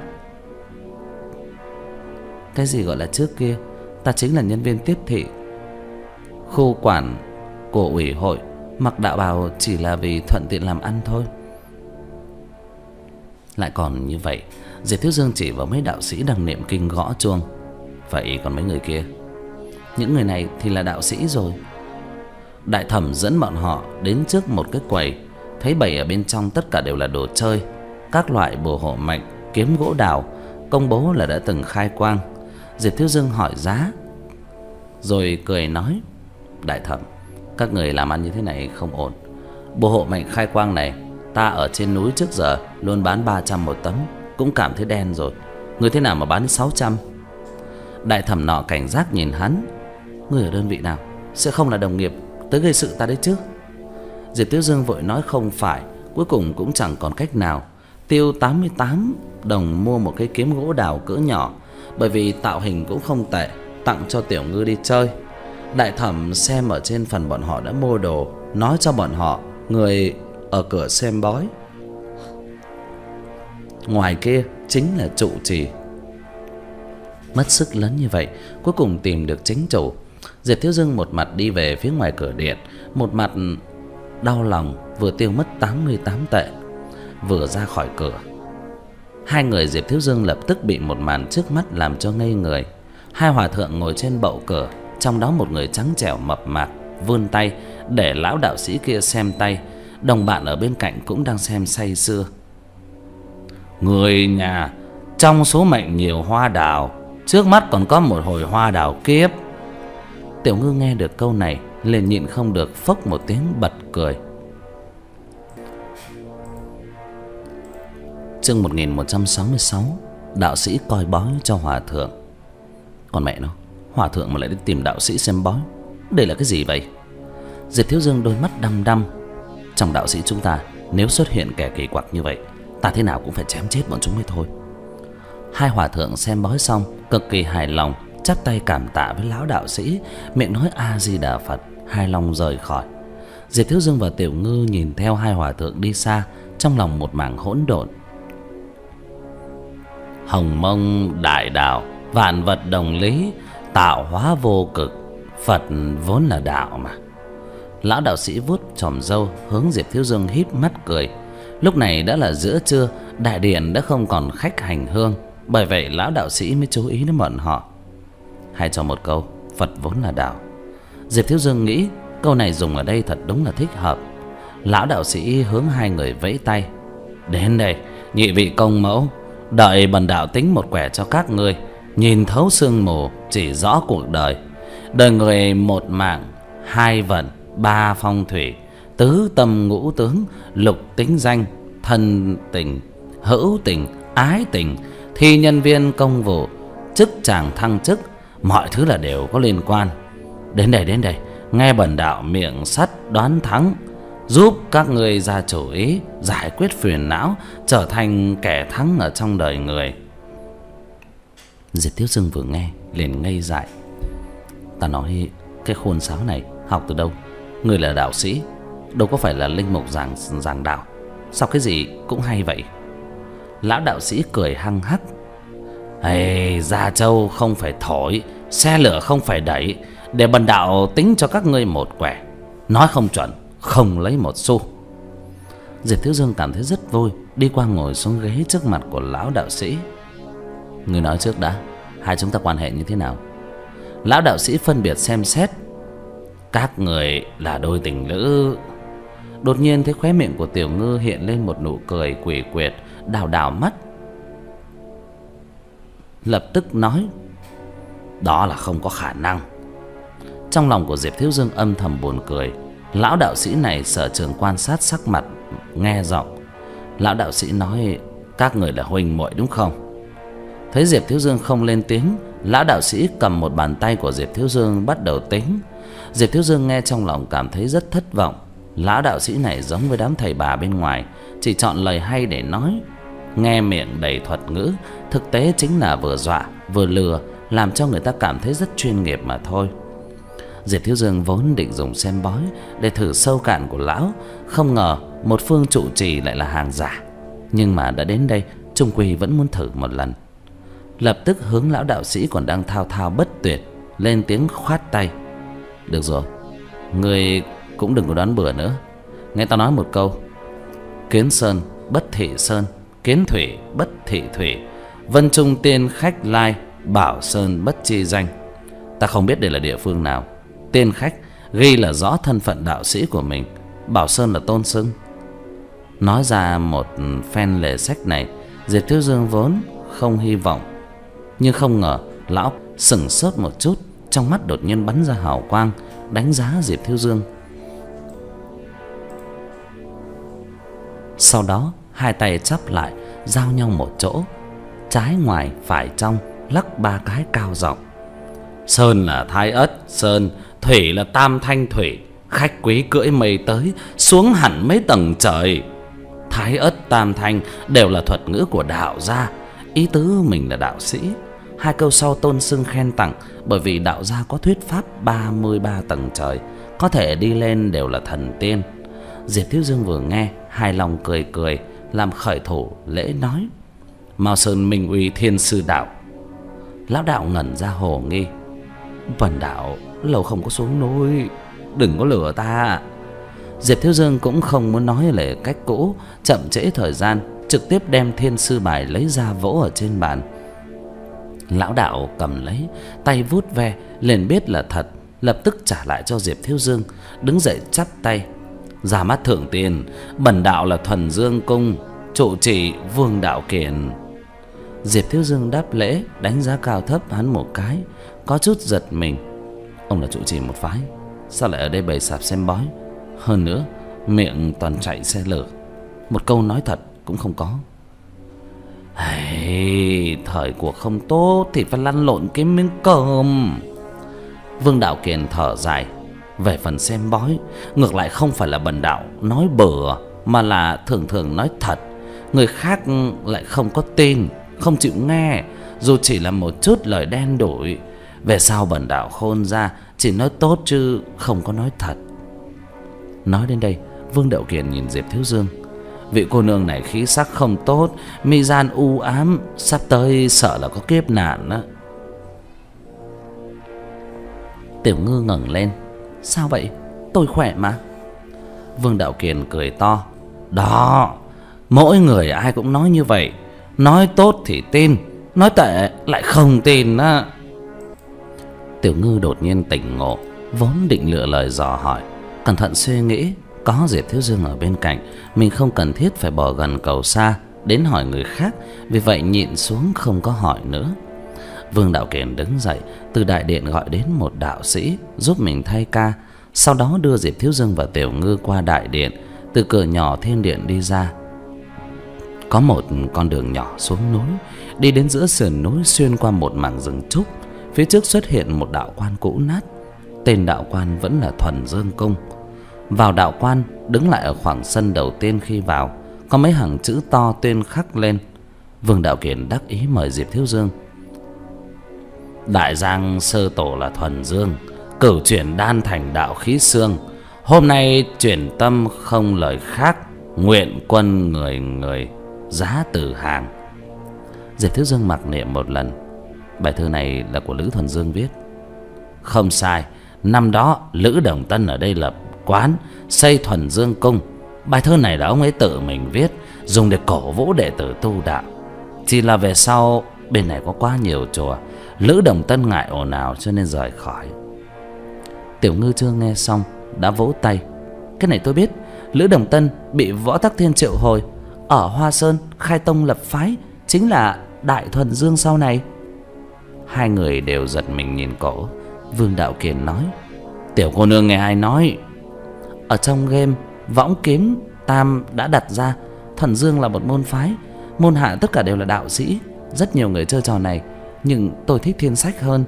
Cái gì gọi là trước kia? Ta chính là nhân viên tiếp thị. Khu quản của ủy hội, mặc đạo bào chỉ là vì thuận tiện làm ăn thôi. Lại còn như vậy. Diệp Thiếu Dương chỉ vào mấy đạo sĩ đang niệm kinh gõ chuông: Vậy còn mấy người kia? Những người này thì là đạo sĩ rồi. Đại thẩm dẫn bọn họ đến trước một cái quầy, thấy bày ở bên trong tất cả đều là đồ chơi, các loại bùa hộ mệnh, kiếm gỗ đào, công bố là đã từng khai quang. Diệp Thiếu Dương hỏi giá, rồi cười nói: Đại thẩm, các người làm ăn như thế này không ổn. Bùa hộ mệnh khai quang này, ta ở trên núi trước giờ luôn bán ba trăm một tấm, cũng cảm thấy đen rồi. Người thế nào mà bán đến sáu trăm? Đại thẩm nọ cảnh giác nhìn hắn: Người ở đơn vị nào? Sẽ không là đồng nghiệp tới gây sự ta đấy chứ? Diệp Thiếu Dương vội nói không phải. Cuối cùng cũng chẳng còn cách nào, tiêu tám mươi tám đồng mua một cái kiếm gỗ đào cỡ nhỏ, bởi vì tạo hình cũng không tệ, tặng cho Tiểu Ngư đi chơi. Đại thẩm xem ở trên phần bọn họ đã mua đồ, nói cho bọn họ người ở cửa xem bói, ngoài kia chính là trụ trì. Mất sức lớn như vậy, cuối cùng tìm được chính chủ. Diệp Thiếu Dương một mặt đi về phía ngoài cửa điện, một mặt đau lòng vừa tiêu mất tám mươi tám tệ. Vừa ra khỏi cửa, hai người Diệp Thiếu Dương lập tức bị một màn trước mắt làm cho ngây người. Hai hòa thượng ngồi trên bậu cửa, trong đó một người trắng trẻo mập mạp vươn tay để lão đạo sĩ kia xem tay. Đồng bạn ở bên cạnh cũng đang xem say sưa. Người nhà trong số mệnh nhiều hoa đào, trước mắt còn có một hồi hoa đào kiếp. Tiểu Ngư nghe được câu này liền nhịn không được phốc một tiếng bật cười. Chương một nghìn một trăm sáu mươi sáu. Đạo sĩ coi bói cho hòa thượng. Còn mẹ nó, hòa thượng mà lại đi tìm đạo sĩ xem bói, đây là cái gì vậy? Diệp Thiếu Dương đôi mắt đăm đăm. Trong đạo sĩ chúng ta, nếu xuất hiện kẻ kỳ quặc như vậy, ta thế nào cũng phải chém chết bọn chúng mới thôi. Hai hòa thượng xem bói xong cực kỳ hài lòng, chắp tay cảm tạ với lão đạo sĩ, miệng nói A Di Đà Phật, hài lòng rời khỏi. Diệp Thiếu Dương và Tiểu Ngư nhìn theo hai hòa thượng đi xa, trong lòng một mảng hỗn độn. Hồng mông đại đạo, vạn vật đồng lý, tạo hóa vô cực, Phật vốn là đạo mà. Lão đạo sĩ vuốt chòm râu hướng Diệp Thiếu Dương híp mắt cười. Lúc này đã là giữa trưa, đại điện đã không còn khách hành hương, bởi vậy lão đạo sĩ mới chú ý đến bọn họ. Hay cho một câu, Phật vốn là đạo. Diệp Thiếu Dương nghĩ câu này dùng ở đây thật đúng là thích hợp. Lão đạo sĩ hướng hai người vẫy tay: Đến đây, nhị vị công mẫu, đợi bần đạo tính một quẻ cho các ngươi. Nhìn thấu sương mù, chỉ rõ cuộc đời. Đời người một mạng, hai vận, ba phong thủy, tứ tâm ngũ tướng, lục tính danh, thân tình, hữu tình, ái tình, thi nhân viên công vụ, chức chàng thăng chức, mọi thứ là đều có liên quan. Đến đây, đến đây, nghe bần đạo miệng sắt đoán thắng, giúp các ngươi ra chủ ý, giải quyết phiền não, trở thành kẻ thắng ở trong đời người. Diệp Thiếu Dương vừa nghe liền ngây dại. Ta nói cái khuôn sáo này học từ đâu? Người là đạo sĩ, đâu có phải là linh mục giảng giảng đạo, sao cái gì cũng hay vậy? Lão đạo sĩ cười hăng hắc: Ê, Gia Châu không phải thổi, xe lửa không phải đẩy, để bần đạo tính cho các ngươi một quẻ, nói không chuẩn không lấy một xu. Diệp Thiếu Dương cảm thấy rất vui, đi qua ngồi xuống ghế trước mặt của lão đạo sĩ. Người nói trước đã, hai chúng ta quan hệ như thế nào? Lão đạo sĩ phân biệt xem xét: Các người là đôi tình lữ. Đột nhiên thấy khóe miệng của Tiểu Ngư hiện lên một nụ cười quỷ quyệt, đảo đảo mắt, lập tức nói: Đó là không có khả năng. Trong lòng của Diệp Thiếu Dương âm thầm buồn cười. Lão đạo sĩ này sở trường quan sát sắc mặt, nghe giọng. Lão đạo sĩ nói: Các người là huynh muội đúng không? Thấy Diệp Thiếu Dương không lên tiếng, lão đạo sĩ cầm một bàn tay của Diệp Thiếu Dương bắt đầu tính. Diệp Thiếu Dương nghe trong lòng cảm thấy rất thất vọng. Lão đạo sĩ này giống với đám thầy bà bên ngoài, chỉ chọn lời hay để nói, nghe miệng đầy thuật ngữ, thực tế chính là vừa dọa vừa lừa, làm cho người ta cảm thấy rất chuyên nghiệp mà thôi. Diệp Thiếu Dương vốn định dùng xem bói để thử sâu cạn của lão, không ngờ một phương trụ trì lại là hàng giả. Nhưng mà đã đến đây, chung quy vẫn muốn thử một lần. Lập tức hướng lão đạo sĩ còn đang thao thao bất tuyệt lên tiếng khoát tay. Được rồi, ngươi cũng đừng có đoán bừa nữa. Nghe tao nói một câu: kiến sơn bất thị sơn, kiến thủy bất thị thủy, vân trung tiên khách lai, bảo sơn bất chi danh. Ta không biết đây là địa phương nào. Tiên khách ghi là rõ thân phận đạo sĩ của mình, bảo sơn là tôn xưng. Nói ra một phen lề sách này, Diệp Thiếu Dương vốn không hy vọng, nhưng không ngờ lão sững sốt một chút, trong mắt đột nhiên bắn ra hào quang, đánh giá Diệp Thiếu Dương. Sau đó hai tay chắp lại, giao nhau một chỗ, trái ngoài phải trong, lắc ba cái cao giọng: sơn là Thái Ất sơn, thủy là Tam Thanh thủy, khách quý cưỡi mây tới, xuống hẳn mấy tầng trời. Thái Ất Tam Thanh đều là thuật ngữ của đạo gia, ý tứ mình là đạo sĩ. Hai câu sau tôn xưng khen tặng, bởi vì đạo gia có thuyết pháp ba mươi ba tầng trời, có thể đi lên đều là thần tiên. Diệp Thiếu Dương vừa nghe, hài lòng cười cười, làm khởi thủ lễ nói: Mao Sơn Minh Uy Thiên Sư Đạo. Lão đạo ngẩn ra hồ nghi: Bần đạo lâu không có xuống núi, đừng có lừa ta. Diệp Thiếu Dương cũng không muốn nói lời cách cũ, chậm trễ thời gian, trực tiếp đem thiên sư bài lấy ra vỗ ở trên bàn. Lão đạo cầm lấy, tay vuốt ve, liền biết là thật, lập tức trả lại cho Diệp Thiếu Dương, đứng dậy chắp tay: Ra mắt thượng tiền, bần đạo là Thuần Dương Cung trụ trì Vương Đạo Kiền. Diệp Thiếu Dương đáp lễ, đánh giá cao thấp hắn một cái, có chút giật mình. Ông là trụ trì một phái, sao lại ở đây bày sạp xem bói? Hơn nữa miệng toàn chạy xe lửa, một câu nói thật cũng không có. Hey, thời cuộc không tốt thì phải lăn lộn kiếm miếng cơm. Vương Đạo Kiền thở dài: Về phần xem bói, ngược lại không phải là bần đạo nói bừa, mà là thường thường nói thật. Người khác lại không có tin, không chịu nghe, dù chỉ là một chút lời đen đủi. Về sau bần đạo khôn ra, chỉ nói tốt chứ không có nói thật. Nói đến đây, Vương Đạo Kiền nhìn Diệp Thiếu Dương: Vị cô nương này khí sắc không tốt, mi gian u ám, sắp tới sợ là có kiếp nạn đó. Tiểu Ngư ngẩng lên: Sao vậy? Tôi khỏe mà. Vương Đạo Kiền cười to: Đó, mỗi người ai cũng nói như vậy. Nói tốt thì tin, nói tệ lại không tin á. Tiểu Ngư đột nhiên tỉnh ngộ, vốn định lựa lời dò hỏi, cẩn thận suy nghĩ, có Diệp Thiếu Dương ở bên cạnh, mình không cần thiết phải bỏ gần cầu xa đến hỏi người khác, vì vậy nhịn xuống không có hỏi nữa. Vương Đạo Kiền đứng dậy, từ đại điện gọi đến một đạo sĩ giúp mình thay ca, sau đó đưa Diệp Thiếu Dương và Tiểu Ngư qua đại điện, từ cửa nhỏ thiên điện đi ra. Có một con đường nhỏ xuống núi, đi đến giữa sườn núi, xuyên qua một mảng rừng trúc. Phía trước xuất hiện một đạo quan cũ nát, tên đạo quan vẫn là Thuần Dương Cung. Vào đạo quan, đứng lại ở khoảng sân đầu tiên khi vào, có mấy hàng chữ to tuyên khắc lên. Vương Đạo Kiền đắc ý mời Diệp Thiếu Dương: Đại Giang sơ tổ là Thuần Dương, cửu chuyển đan thành đạo khí xương. Hôm nay chuyển tâm không lời khác, nguyện quân người người giá từ hàng. Diệp Thiếu Dương mặc niệm một lần. Bài thơ này là của Lữ Thuần Dương viết. Không sai, năm đó Lữ Đồng Tân ở đây lập quán, xây Thuần Dương Cung. Bài thơ này là ông ấy tự mình viết, dùng để cổ vũ đệ tử tu đạo. Chỉ là về sau bên này có quá nhiều chùa, Lữ Đồng Tân ngại ồn ào cho nên rời khỏi. Tiểu Ngư chưa nghe xong đã vỗ tay: Cái này tôi biết, Lữ Đồng Tân bị Võ Tắc Thiên triệu hồi, ở Hoa Sơn khai tông lập phái, chính là Đại Thuần Dương sau này. Hai người đều giật mình nhìn cổ. Vương Đạo Kiền nói: Tiểu cô nương nghe ai nói? Ở trong game Võng Kiếm Tam đã đặt ra Thuần Dương là một môn phái, môn hạ tất cả đều là đạo sĩ, rất nhiều người chơi trò này, nhưng tôi thích thiên sách hơn.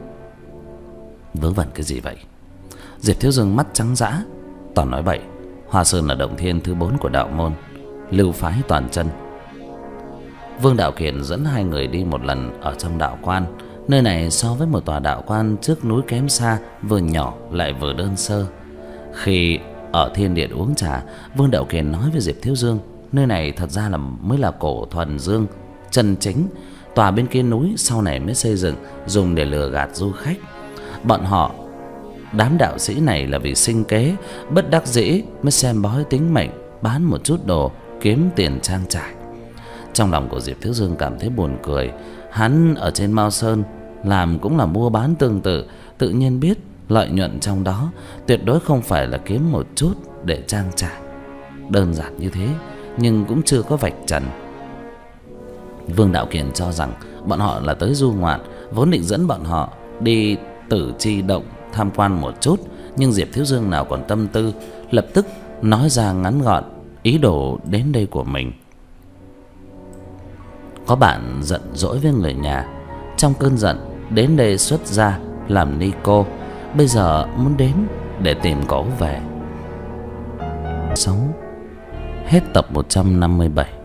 Vớ vẩn cái gì vậy? Diệp Thiếu Dương mắt trắng dã, toàn nói bậy. Hoa Sơn là động thiên thứ bốn của đạo môn, lưu phái toàn chân. Vương Đạo Kiền dẫn hai người đi một lần ở trong đạo quan, Nơi này so với một tòa đạo quan trước núi kém xa, vừa nhỏ lại vừa đơn sơ. Khi ở thiên điện uống trà, Vương Đạo Kiền nói với Diệp Thiếu Dương, nơi này thật ra là mới là cổ thuần dương chân chính. Tòa bên kia núi sau này mới xây dựng, dùng để lừa gạt du khách. Bọn họ, đám đạo sĩ này là vì sinh kế, bất đắc dĩ mới xem bói tính mệnh, bán một chút đồ kiếm tiền trang trải. Trong lòng của Diệp Thiếu Dương cảm thấy buồn cười. Hắn ở trên Mao Sơn làm cũng là mua bán tương tự, tự nhiên biết lợi nhuận trong đó tuyệt đối không phải là kiếm một chút để trang trải đơn giản như thế, nhưng cũng chưa có vạch trần. Vương Đạo Kiền cho rằng bọn họ là tới du ngoạn, vốn định dẫn bọn họ đi Tử Chi Động tham quan một chút, nhưng Diệp Thiếu Dương nào còn tâm tư, lập tức nói ra ngắn gọn ý đồ đến đây của mình. Có bạn giận dỗi với người nhà, trong cơn giận đến đây xuất gia làm ni cô, bây giờ muốn đến để tìm cổ về. Sáu. Hết tập một trăm năm mươi bảy.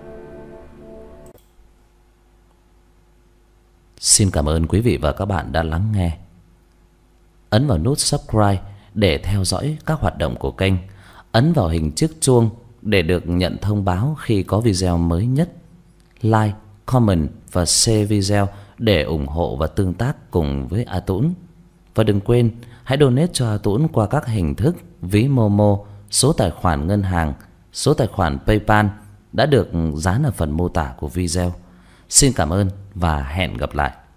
Xin cảm ơn quý vị và các bạn đã lắng nghe. Ấn vào nút subscribe để theo dõi các hoạt động của kênh. Ấn vào hình chiếc chuông để được nhận thông báo khi có video mới nhất. Like, comment và share video để ủng hộ và tương tác cùng với A Tũng. Và đừng quên hãy donate cho A Tũng qua các hình thức ví Momo, số tài khoản ngân hàng, số tài khoản PayPal đã được dán ở phần mô tả của video. Xin cảm ơn và hẹn gặp lại.